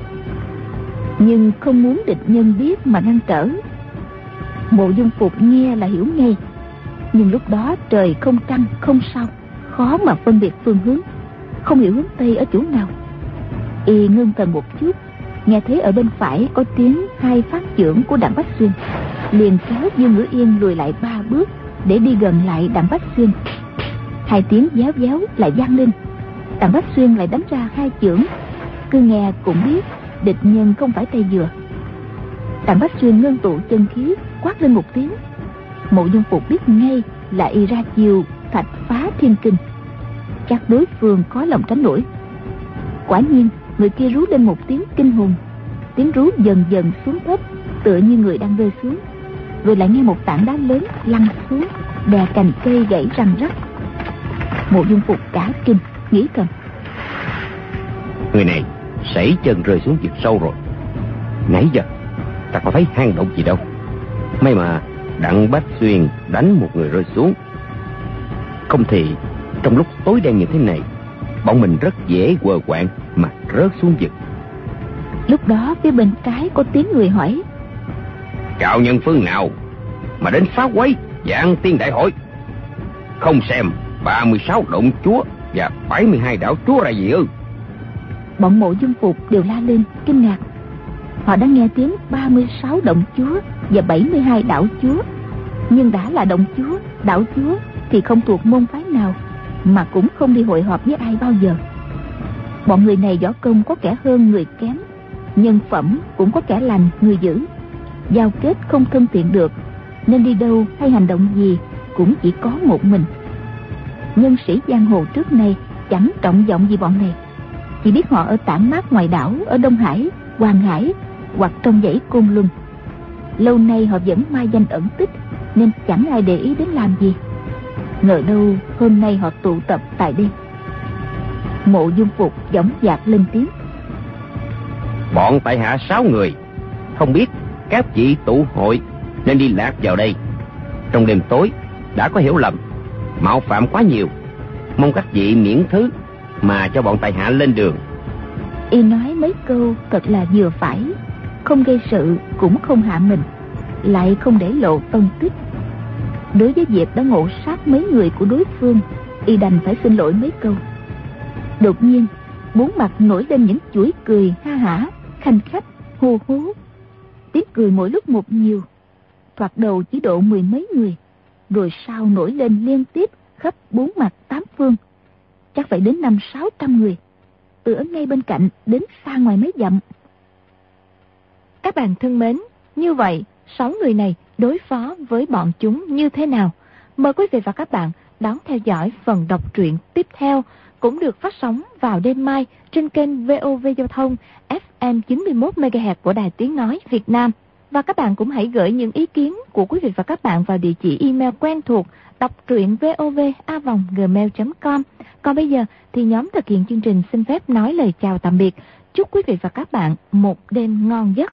nhưng không muốn địch nhân biết mà ngăn trở. Mộ Dung Phục nghe là hiểu ngay, nhưng lúc đó trời không trăng không sao, khó mà phân biệt phương hướng, không hiểu hướng Tây ở chỗ nào. Y ngưng thần một chút, nghe thấy ở bên phải có tiếng 2 phát chưởng của Đặng Bách Xuyên, liền kéo Dương Ngữ Yên lùi lại 3 bước để đi gần lại Đặng Bách Xuyên. 2 tiếng véo véo lại vang lên. Đặng Bách Xuyên lại đánh ra 2 chưởng. Cứ nghe cũng biết địch nhân không phải tay vừa. Đặng Bách Xuyên ngưng tụ chân khí quát lên một tiếng. Mộ Dung Phục biết ngay là y ra chiều Thạch Phá Thiên Kinh, chắc đối phương khó lòng tránh nổi. Quả nhiên người kia rú lên một tiếng kinh hùng. Tiếng rú dần dần xuống thấp, tựa như người đang rơi xuống. Rồi lại nghe một tảng đá lớn lăn xuống, đè cành cây gãy răng rắc. Mộ Dung Phục cả kinh, nghĩ thầm: Người này sẩy chân rơi xuống vực sâu rồi. Nãy giờ ta có thấy hang động gì đâu. May mà Đặng Bách Xuyên đánh một người rơi xuống. Không thì trong lúc tối đen như thế này, bọn mình rất dễ quờ quạng mà rớt xuống vực. Lúc đó phía bên trái có tiếng người hỏi: Cạo nhân phương nào mà đến phá quấy Vạn Tiên Đại Hội? Không xem 36 động chúa và 72 đảo chúa là gì ư? Bọn Mộ Dung Phục đều la lên kinh ngạc. Họ đã nghe tiếng 36 động chúa và 72 đảo chúa, nhưng đã là động chúa, đảo chúa thì không thuộc môn phái nào, mà cũng không đi hội họp với ai bao giờ. Bọn người này võ công có kẻ hơn người kém, nhân phẩm cũng có kẻ lành người dữ, giao kết không thân thiện được, nên đi đâu hay hành động gì cũng chỉ có một mình. Nhân sĩ giang hồ trước nay chẳng trọng vọng gì bọn này, chỉ biết họ ở tản mát ngoài đảo, ở Đông Hải, Hoàng Hải hoặc trong dãy Côn Luân. Lâu nay họ vẫn mai danh ẩn tích, nên chẳng ai để ý đến làm gì. Ngờ đâu hôm nay họ tụ tập tại đây. Mộ Dung Phục dõng dạc lên tiếng. Bọn tại hạ 6 người, không biết các vị tụ hội nên đi lạc vào đây. Trong đêm tối đã có hiểu lầm, mạo phạm quá nhiều, mong các vị miễn thứ mà cho bọn tại hạ lên đường. Y nói mấy câu thật là vừa phải, không gây sự cũng không hạ mình, lại không để lộ tông tích. Đối với việc đã ngộ sát mấy người của đối phương, Y đành phải xin lỗi mấy câu. Đột nhiên bốn mặt nổi lên những chuỗi cười ha hả, khanh khách, hô hố. Tiếng cười mỗi lúc một nhiều, thoạt đầu chỉ độ 10 mấy người, rồi sau nổi lên liên tiếp khắp bốn mặt tám phương, chắc phải đến 500-600 người, từ ở ngay bên cạnh đến xa ngoài mấy dặm. Các bạn thân mến, như vậy 6 người này đối phó với bọn chúng như thế nào? Mời quý vị và các bạn đón theo dõi phần đọc truyện tiếp theo, cũng được phát sóng vào đêm mai trên kênh VOV Giao thông FM 91 MHz của Đài Tiếng nói Việt Nam. Và các bạn cũng hãy gửi những ý kiến của quý vị và các bạn vào địa chỉ email quen thuộc đọc truyện vov@gmail.com. Còn bây giờ thì nhóm thực hiện chương trình xin phép nói lời chào tạm biệt. Chúc quý vị và các bạn một đêm ngon giấc.